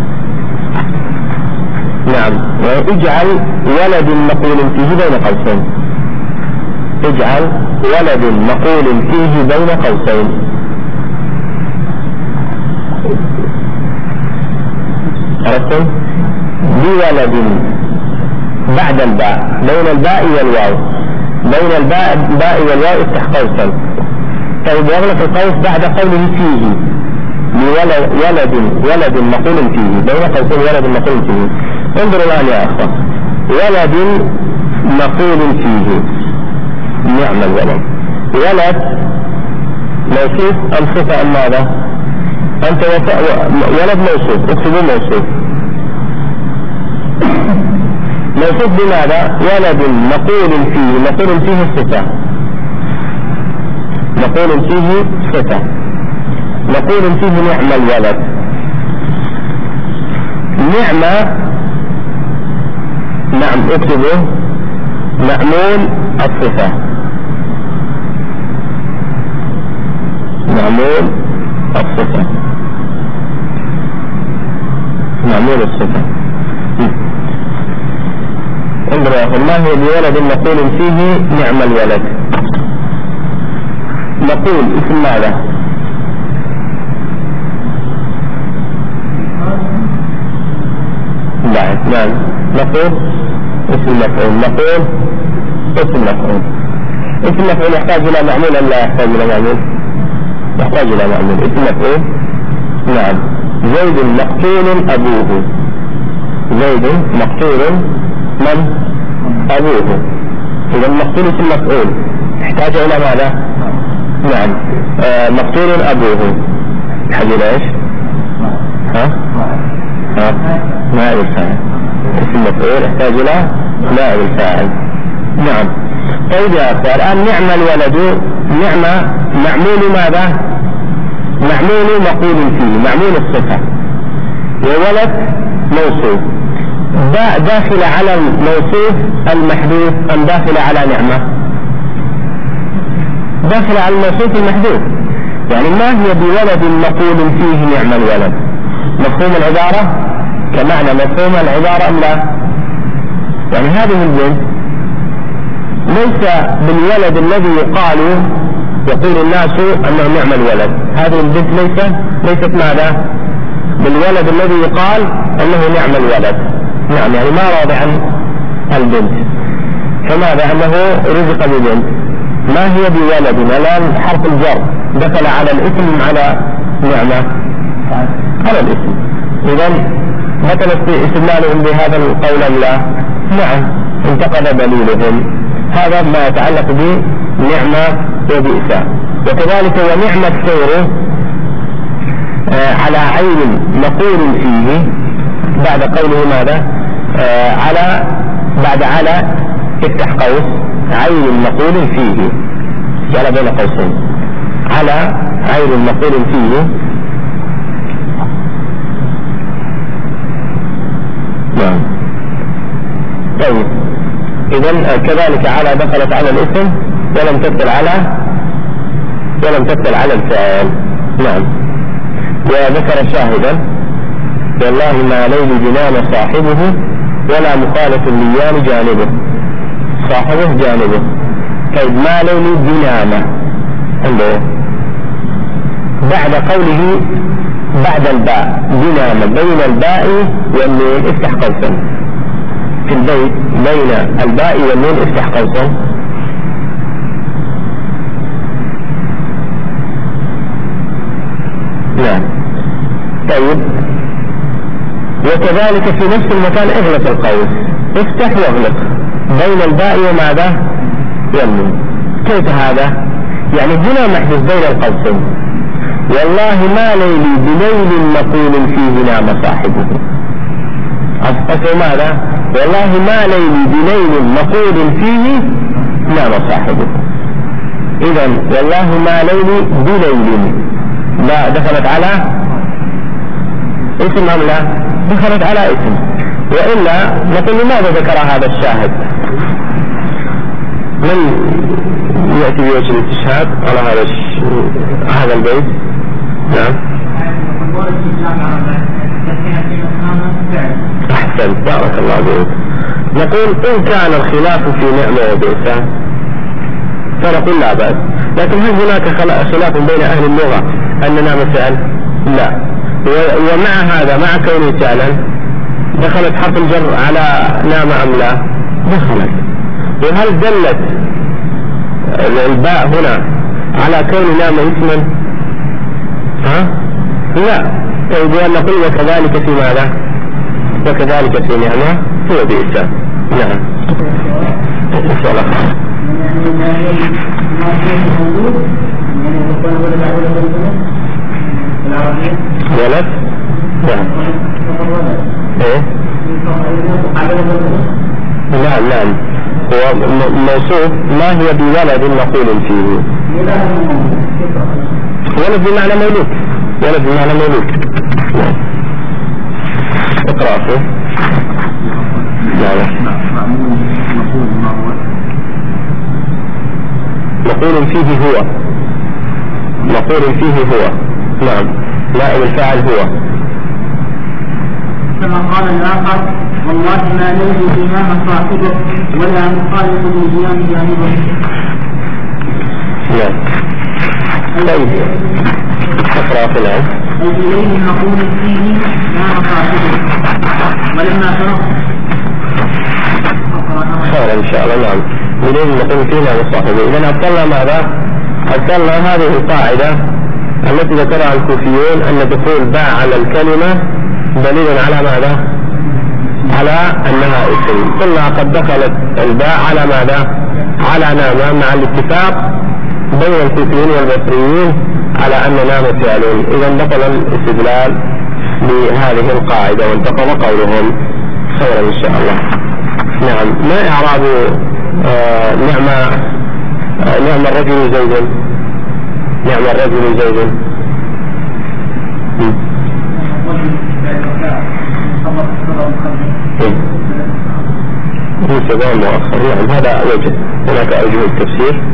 نعم. واجعل ولد مقول فيه بين قوسين، اجعل ولد مقول فيه بين قوسين. عرفتم؟ بولد بعد الباء، بين الباء والواو، بين الباء والواو افتح قوسا. طيب واغلق القوس بعد قوله فيه، ولد مقول فيه بين قوسين، ولد مقول فيه. انظروا الآن يا أخوة، ولد مقول فيه نعم الولد. ولد موصوف أم صفة أم ماذا؟ أنت ولد موصوف، اكتبوا موصوف. موصوف بماذا؟ ولد مقول فيه، مقول فيه الصفة، مقول فيه صفة، مقول فيه نعم الولد. نعم، نعم اكتبوا معمول الصفة، معمول الصفة، معمول الصفة. انظروا يا اخي، ما هو بولد مقول فيه نعم الولد؟ نقول اسم ماذا؟ نعم نقول اسم مفعول، نقول اسم مفعول. اسم مفعول يحتاج الى معمول ام لا يحتاج الى معمول؟ يحتاج الى معمول. اسم مفعول نعم. زيد مقتول ابوه، زيد مقتول من؟ ابوه. اذا مقتول اسم مفعول يحتاج الى ماذا؟ نعم. مقتول ابوه يحتاج الى ايش؟ نائب الفاعل. اسم مفعول يحتاج الى نائب الفاعل. نعم. طيب يا اخوان، الان نعم الولد، نعم معمول ماذا؟ معمول مقول فيه، معمول الصفة، وولد موصوف. باء داخل على الموصوف المحذوف ام داخل على نعمة؟ داخل على الموصوف المحذوف. يعني ما هي بولد مقول فيه نعم الولد؟ مفهوم العبارة؟ كمعنى مفهوم العبارة أم لا؟ يعني هذه البنت ليس بالولد الذي يقول الناس أنه نعم الولد. هذه البنت ليست ماذا؟ بالولد الذي يقال أنه نعم الولد. نعم، يعني ما راضي عن البنت، فماذا؟ أنه رزق ببنت. ما هي بولد؟ الآن حرف الجر دخل على الاسم على نعمة، على الاسم. إذن بطل استدلالهم بهذا القول أم لا؟ نعم، انتقد دليلهم. هذا ما يتعلق بنعمة وبئس. وكذلك ونعمة السير على عين مقول فيه بعد قوله ماذا؟ بعد على افتح قوس، عين مقول فيه جعل بين قوسين، على عين مقول فيه. نعم. طيب إذن كذلك على دخلت على الاسم ولم تدخل على الفاعل. نعم. وذكر شاهدا: والله ما ليل جنان صاحبه ولا مخالف الليان جانبه. صاحبه جانبه. طيب ما ليل جنان عنده بعد قوله بعد الباء جنان بين الباء والنون افتح قوسا. في البيت بين الباء والنون افتح قوسا. نعم. طيب وكذلك في نفس المكان اغلق القوس. افتح واغلق بين الباء وماذا؟ والنون. كيف هذا؟ يعني هنا محذوف بين القوسين. والله ما ليلي بليل مقول فيه نام صاحبه. أصل ماذا؟ والله ما ليلي بليل مقول فيه نام صاحبه. إذا والله ما ليلي بليل لا دخلت على اسم أم لا؟ دخلت على اسم. وإلا نقول لماذا ذكر هذا الشاهد؟ من يأتي بوجه الاستشهاد على هذا البيت؟ نعم. أحسن بارك الله فيك. نقول إن كان الخلاف في نعمة وبئس فنقول لا بأس، لكن هل هناك خلاف بين أهل اللغة أن نام فعل؟ لا. ومع هذا مع كونه فعلا دخلت حرف الجر على نام أم لا؟ دخلت. وهل دلت الباء هنا على كون نام اسما؟ لا. طيب نقول وكذلك في ماذا؟ وكذلك في نعمة هو بئس. نعم. ولد؟ نعم. ايه؟ نعم. هو موصوف ما هي بولد مقول فيه. ولد بمعنى مولود. ولد بمعنى مولود. اقرأ فيه. مقول فيه هو. مقول فيه هو. نعم. نائب الفاعل هو.
كما قال الآخر والله ما ليل إمام صاحبه ولا مخالف بالجيان جانبه.
نعم. طيب اقرأ في الآن.
إليه مقول فيه نام صاحبه ولما فرق
خير إن شاء الله. نعم. إليه مقول فيه نام صاحبه. إذن أبطلنا ماذا؟ أبطلنا هذه القاعدة التي ذكرها الكوفيون أن دخول باء على الكلمة دليل على ماذا؟ على أنها اسم. قلنا قد دخلت الباء على ماذا؟ على نام مع الاتفاق بين الكوفيين والبصريين على أن نام فعل. إذا بطل الاستدلال بهذه القاعدة وانتقض قولهم. خيرا إن شاء الله. نعم. ما إعراب نعم الرجل زيد؟ نعم الرجل زيد. مبتدأ مؤخر. نعم هذا وجه. هناك أوجه التفسير.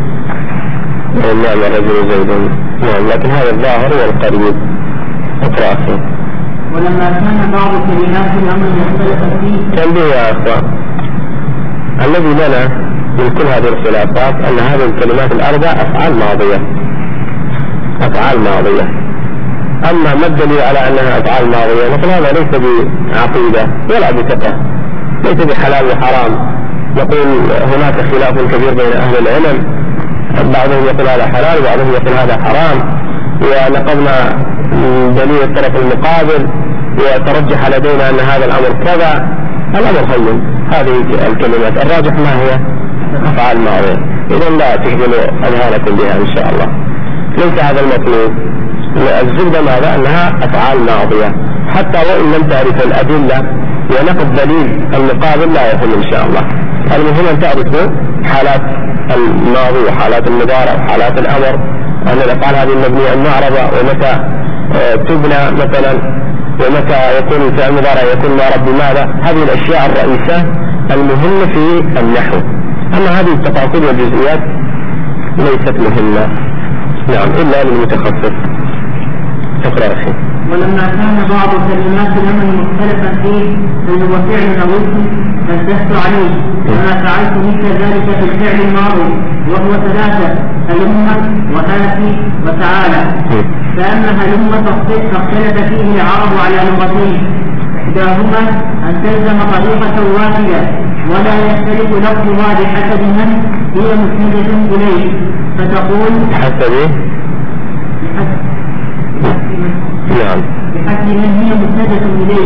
نعم الرجل زيد. نعم لكن هذا الظاهر والقريب. اقرأ فيه.
ولما كان بعض كلمات الأمر مختلفة فيه.
تنبيه يا أخوان الذي لنا من كل هذه الخلافات أن هذه الكلمات الأربع أفعال ماضية. أفعال ماضية. أما ما الدليل على أنها أفعال ماضية؟ نقول هذا ليس بعقيدة ولا بفقه، ليس بحلال وحرام. نقول هناك خلاف كبير بين أهل العلم، بعضهم يقول هذا حلال وبعضهم يقول هذا حرام، ونقضنا دليل الطرف المقابل وترجح لدينا أن هذا الأمر كذا. الأمر هين. هذه الكلمات الراجح ما هي؟ أفعال ماضية. إذن لا تهجلوا أذهانكم بها إن شاء الله. ليس هذا المطلوب. الزبدة ماذا؟ أنها أفعال ماضية. حتى وإن لم تعرف الأدلة ونقض دليل المقابل لا يهم إن شاء الله. المهم أن تعرفوا حالات الماضي وحالات المضارع وحالات الأمر، أن الأفعال هذه المبنية المعربة ومتى تبنى مثلا، ومتى يكون الفعل المضارع يكون معرب بماذا. هذه الأشياء الرئيسة المهمة في النحو. أما هذه التفاصيل والجزئيات ليست مهمة. نعم إلا للمتخصص. اقرأ أخي.
ولما كان بعض كلمات الأمر مختلفا فيه فهو فعل أو اسم فانتهت عليه وما فعلت مثل ذلك في الفعل الماضي وهو ثلاثة: هلم وهاتي وتعالى. فأما هلم فاختلف فيه العرب على لغتين، إحداهما أن تلزم طريقة واحدة ولا يختلف لفظها بحسب من هي مسندة إليه، فتقول
بحسب
من هي مسندة إليه،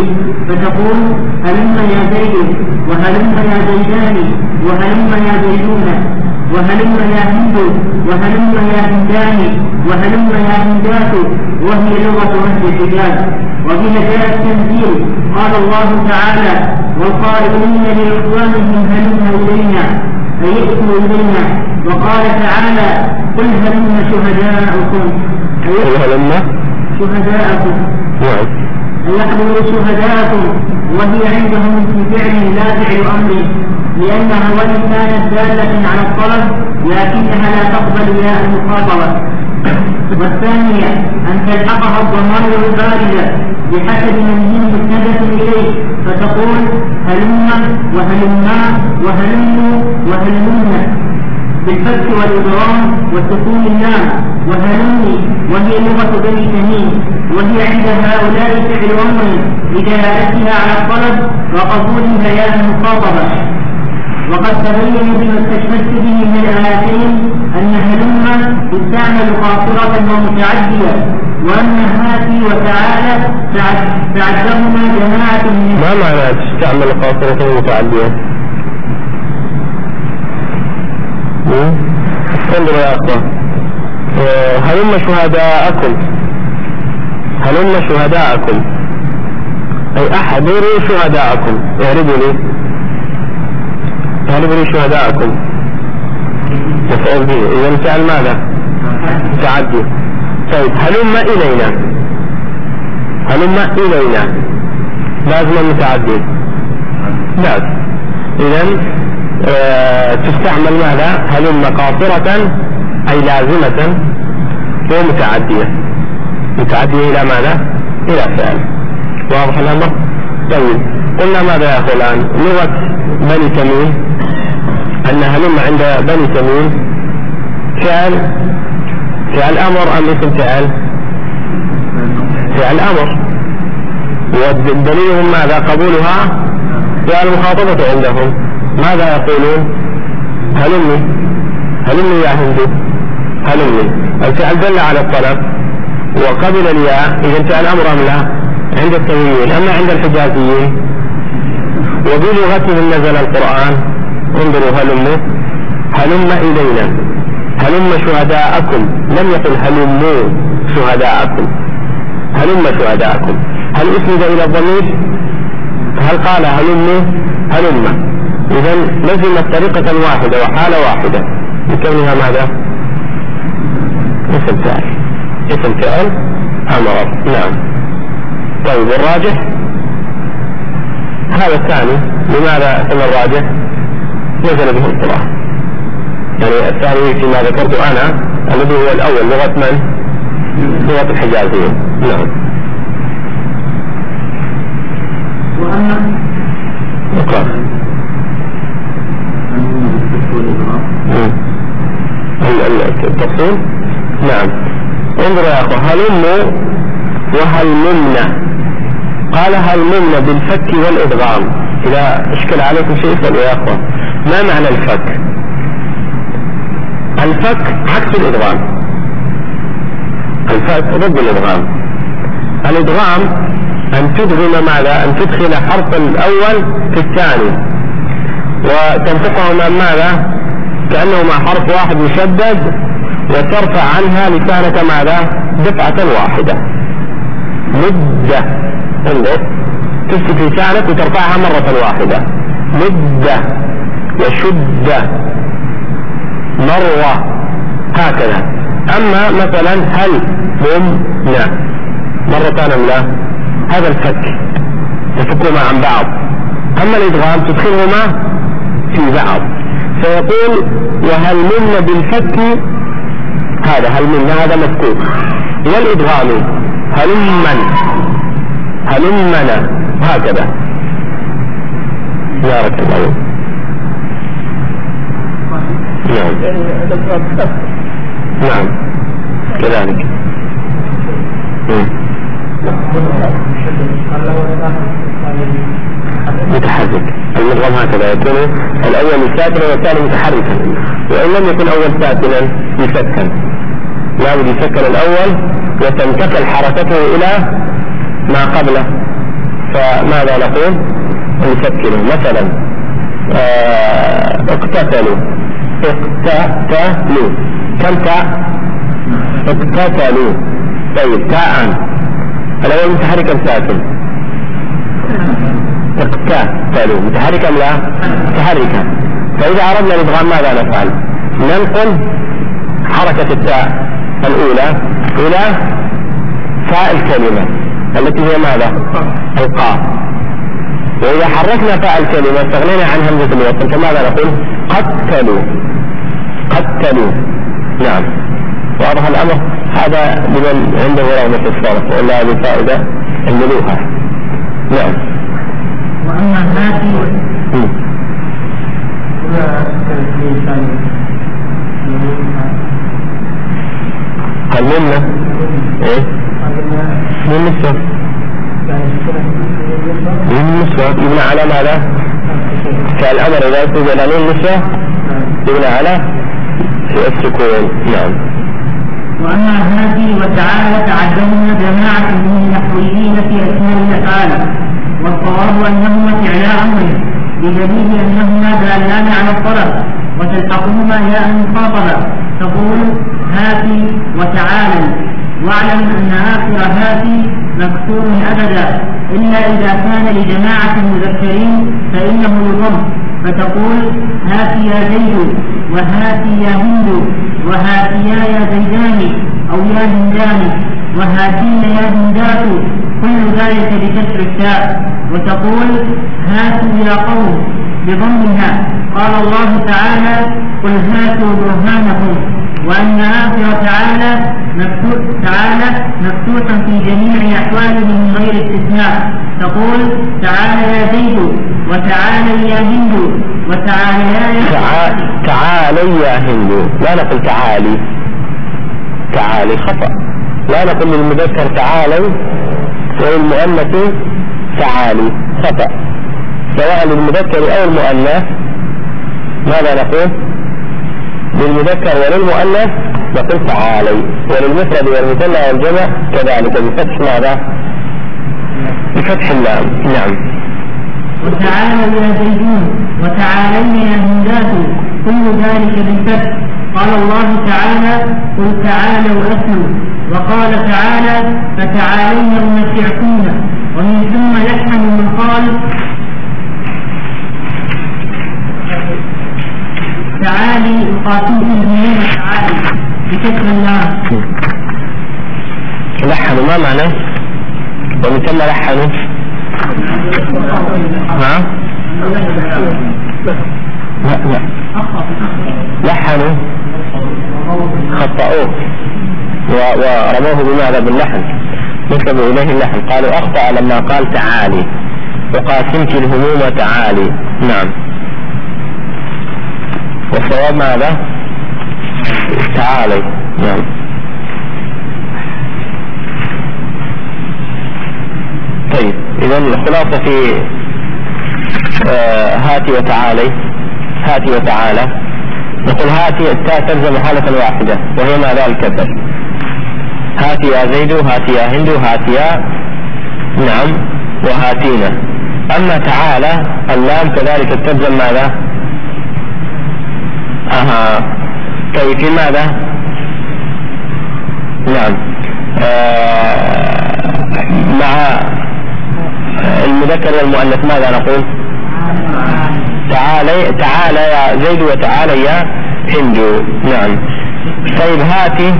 فتقول هلم يا زيد وهلم يا زيدان وهلم يا زيدون وهلم يا هند وهلم يا هندان وهلم يا هندات، وهي لغة أهل الحجاز. وبها جاء التنزيل، قال الله تعالى والقائلين لإخوانهم هلم إلينا أي ائتوا إلينا. وقال تعالى قل هلم شهداءكم أن يحضروا شهداءكم، وهي عندهم في فعل لا فعل أمر، لأنها وإن كانت دالة على الطلب لكنها لا تقبل ياء المخاطبة. والثانية أن تلحقها الضمائر الباردة بحسب من هي مسندة إليه، فتقول هلم وهلما وهلموا وهلمون بالفتح والإضرام وسكون اللام، وهلمي وهي لغة بني تميم، وهي عند هؤلاء فعل أمر بدلالتها على الطلب وقبولها ياء المخاطبة. وقد تبين بما استشهدت به من الآيتين أن هلم تستعمل قاصرة ومتعدية، وأن هاتي وتعالى تعدهما جماعة من
ما معنى تستعمل قاصرة ومتعدية؟ انظروا يا أخوة، هلم شهداءكم، هلم شهداءكم أي أحضروا شهداءكم، اعرضوا لي اعرضوا شهداءكم مفعول به، إذا فعل ماذا؟ متعدي. طيب هلم إلينا، هلم إلينا لازم متعدي، لازم. إذا تستعمل ماذا؟ هلم قاصرة أي لازمة ومتعدية، متعدية إلى ماذا؟ إلى فعل. واضح الأمر؟ طيب قلنا ماذا يا أخو الآن؟ لغة بني تميم أن هلم عند بني تميم فعل أمر أم اسم فعل؟ فعل أمر، والدليل ماذا؟ قبولها فعل المخاطبة عندهم. ماذا يقولون؟ هلمي، هلمي يا هندو، هلمي. الفعل دل على الطلب وقبل الياء، إذا فعل أمر أم لا؟ عند التميميين. أما عند الحجازيين وبلغتهم نزل القرآن، انظروا هلموا، هلم إلينا، هلم شهداءكم، لم يقل هلموا شهداءكم، هلم شهداءكم. هل اسند إلى الضمير؟ هل قال هلموا؟ هلم. إذا لزمت طريقة واحدة وحالة واحدة بكونها ماذا؟ اسم فعل، اسم فعل أمر. نعم. طيب الراجح هذا الثاني. لماذا ثم الراجح؟ نزل به القرآن، يعني الثاني فيما ذكرت أنا الذي هو الأول لغة من؟ لغة الحجازيين. نعم.
وأما
التفصيل. نعم. انظر يا أخوة، هلموا وهلمنا، قال هلمنا بالفك والإدغام. إذا اشكل عليكم شيء اسألوا يا أخوة، ما معنى الفك؟ الفك عكس الإدغام، الفك ضد الإدغام. الإدغام أن تدغم ماذا؟ أن تدخل حرف الأول في الثاني وتنطقهما ماذا؟ كأنهما حرف واحد مشدد، وترفع عنها لسانك ماذا؟ دفعة واحدة. مدة، انظر، تمسك لسانك وترفعها مرة واحدة. مدة وشدة مرة، هكذا. أما مثلا هل ممنا مرتان أم لا؟ هذا الفك، تفكهما عن بعض. أما الإدغام تدخلهما في بعض، فيقول وهل منا بالفك، هذا هل منا هذا مفكوك، والإدغام هلمنا هكذا. بارك الله. نعم كذلك. متحرك، المدغم هكذا يكون الأول ساكنا والثاني متحركا، وإن لم يكن أول ساكنا يسكن، لا بد يسكن الأول وتنتقل حركته إلى ما قبله، فماذا نقول؟ نفكر مثلا اقتتلوا، اقتتلوا، كم تاء؟ اقتتلوا. طيب تاء الأول متحرك أم ساكن؟ اقتتلوا متحرك أم لا؟ متحركة. فإذا أردنا الإدغام ماذا نفعل؟ ننقل حركة التاء الأولى إلى فاء الكلمة التي هي ماذا؟ القاف. وإذا حركنا فاء الكلمة استغنينا عن همزة الوصل فماذا نقول؟ قتلوا، قتلوا. نعم، واضح الأمر. هذا لمن عنده رغبة في الصرف، وإلا هذه فائدة انزلوها. نعم.
وأما هاتي
قللنا ايه؟ من النسوة، من النسوة يبنى على ماذا؟ كالأمر إذا استجل عن النسوة يبنى على السكون. نعم.
وأما هذه وتعالى تعددنا جماعة من النحويين في أسماء الأفعال، والصواب أنهما فعلا أمر بدليل أنهما دالان على الطلب، وتلحقهما ياء مخاطبة تقول هاتي وتعالى. واعلم أن آخر هاتي مكسور أبدا إلا إذا كان لجماعة المذكرين فإنه يضم، فتقول هاتي يا زيد، وهاتي يا هند، وهاتيا يا زيدان أو يا هندان، وهاتين يا هندات، كل ذلك بكسر التاء. وتقول هاتوا يا قوم بضمها. قال الله تعالى قل هاتوا برهانكم. وأن آخر تعالى مفتوحا في جميع أحواله من غير استثناء. تقول تعالى يا زيد، وتعالى يا هند، وتعالى يا
تعالي يا هند. لا نقول تعالي، تعالي خطأ. لا نقول للمذكر تعالي وللمؤنث تعالي، خطأ. سواء للمذكر أو المؤنث ماذا نقول؟ للمذكر وللمؤنث نقول تعالي، وللمفرد والمثنى والجمع كذلك بفتح ماذا؟ بفتح اللام. نعم.
وتعالى يا زيدون، وتعالين يا هندات، كل ذلك بالفتح. قال الله تعالى قل تعالوا أتلوا. وقال تعالى فتعالين أمتعكن. ومن ثم يحمل من قال تعالي أقاتلكم بمن تعالي بكسر الله.
لحنوا ما معنى؟ ومن ثم لحنوا ها؟ لا لحنوا خطأوه ورموه بماذا؟ باللحن، نسبوا إليه اللحن. قالوا أخطأ لما قال تعالي، وقاسمت الهموم تعالي. نعم. والصواب ماذا؟ تعالي. نعم. طيب إذا الخلاصة في هاتي وتعالي، هاتي وتعالى، نقول هاتي التاء تلزم حالة واحدة وهي ماذا؟ الكسر. هاتي يا زيد، هاتي يا هند، هاتي يا نعم، وهاتينا. أما تعالى اللام كذلك تلزم ماذا؟ طيب في ماذا؟ نعم. مع المذكر والمؤنث ماذا نقول؟ تعالى يا زيد، وتعالى يا هند. نعم. طيب هاتي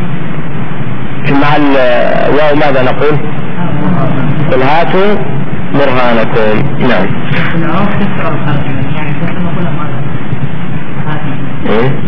مع الواو ماذا نقول؟ قل هاتوا برهانكم. نعم. ايه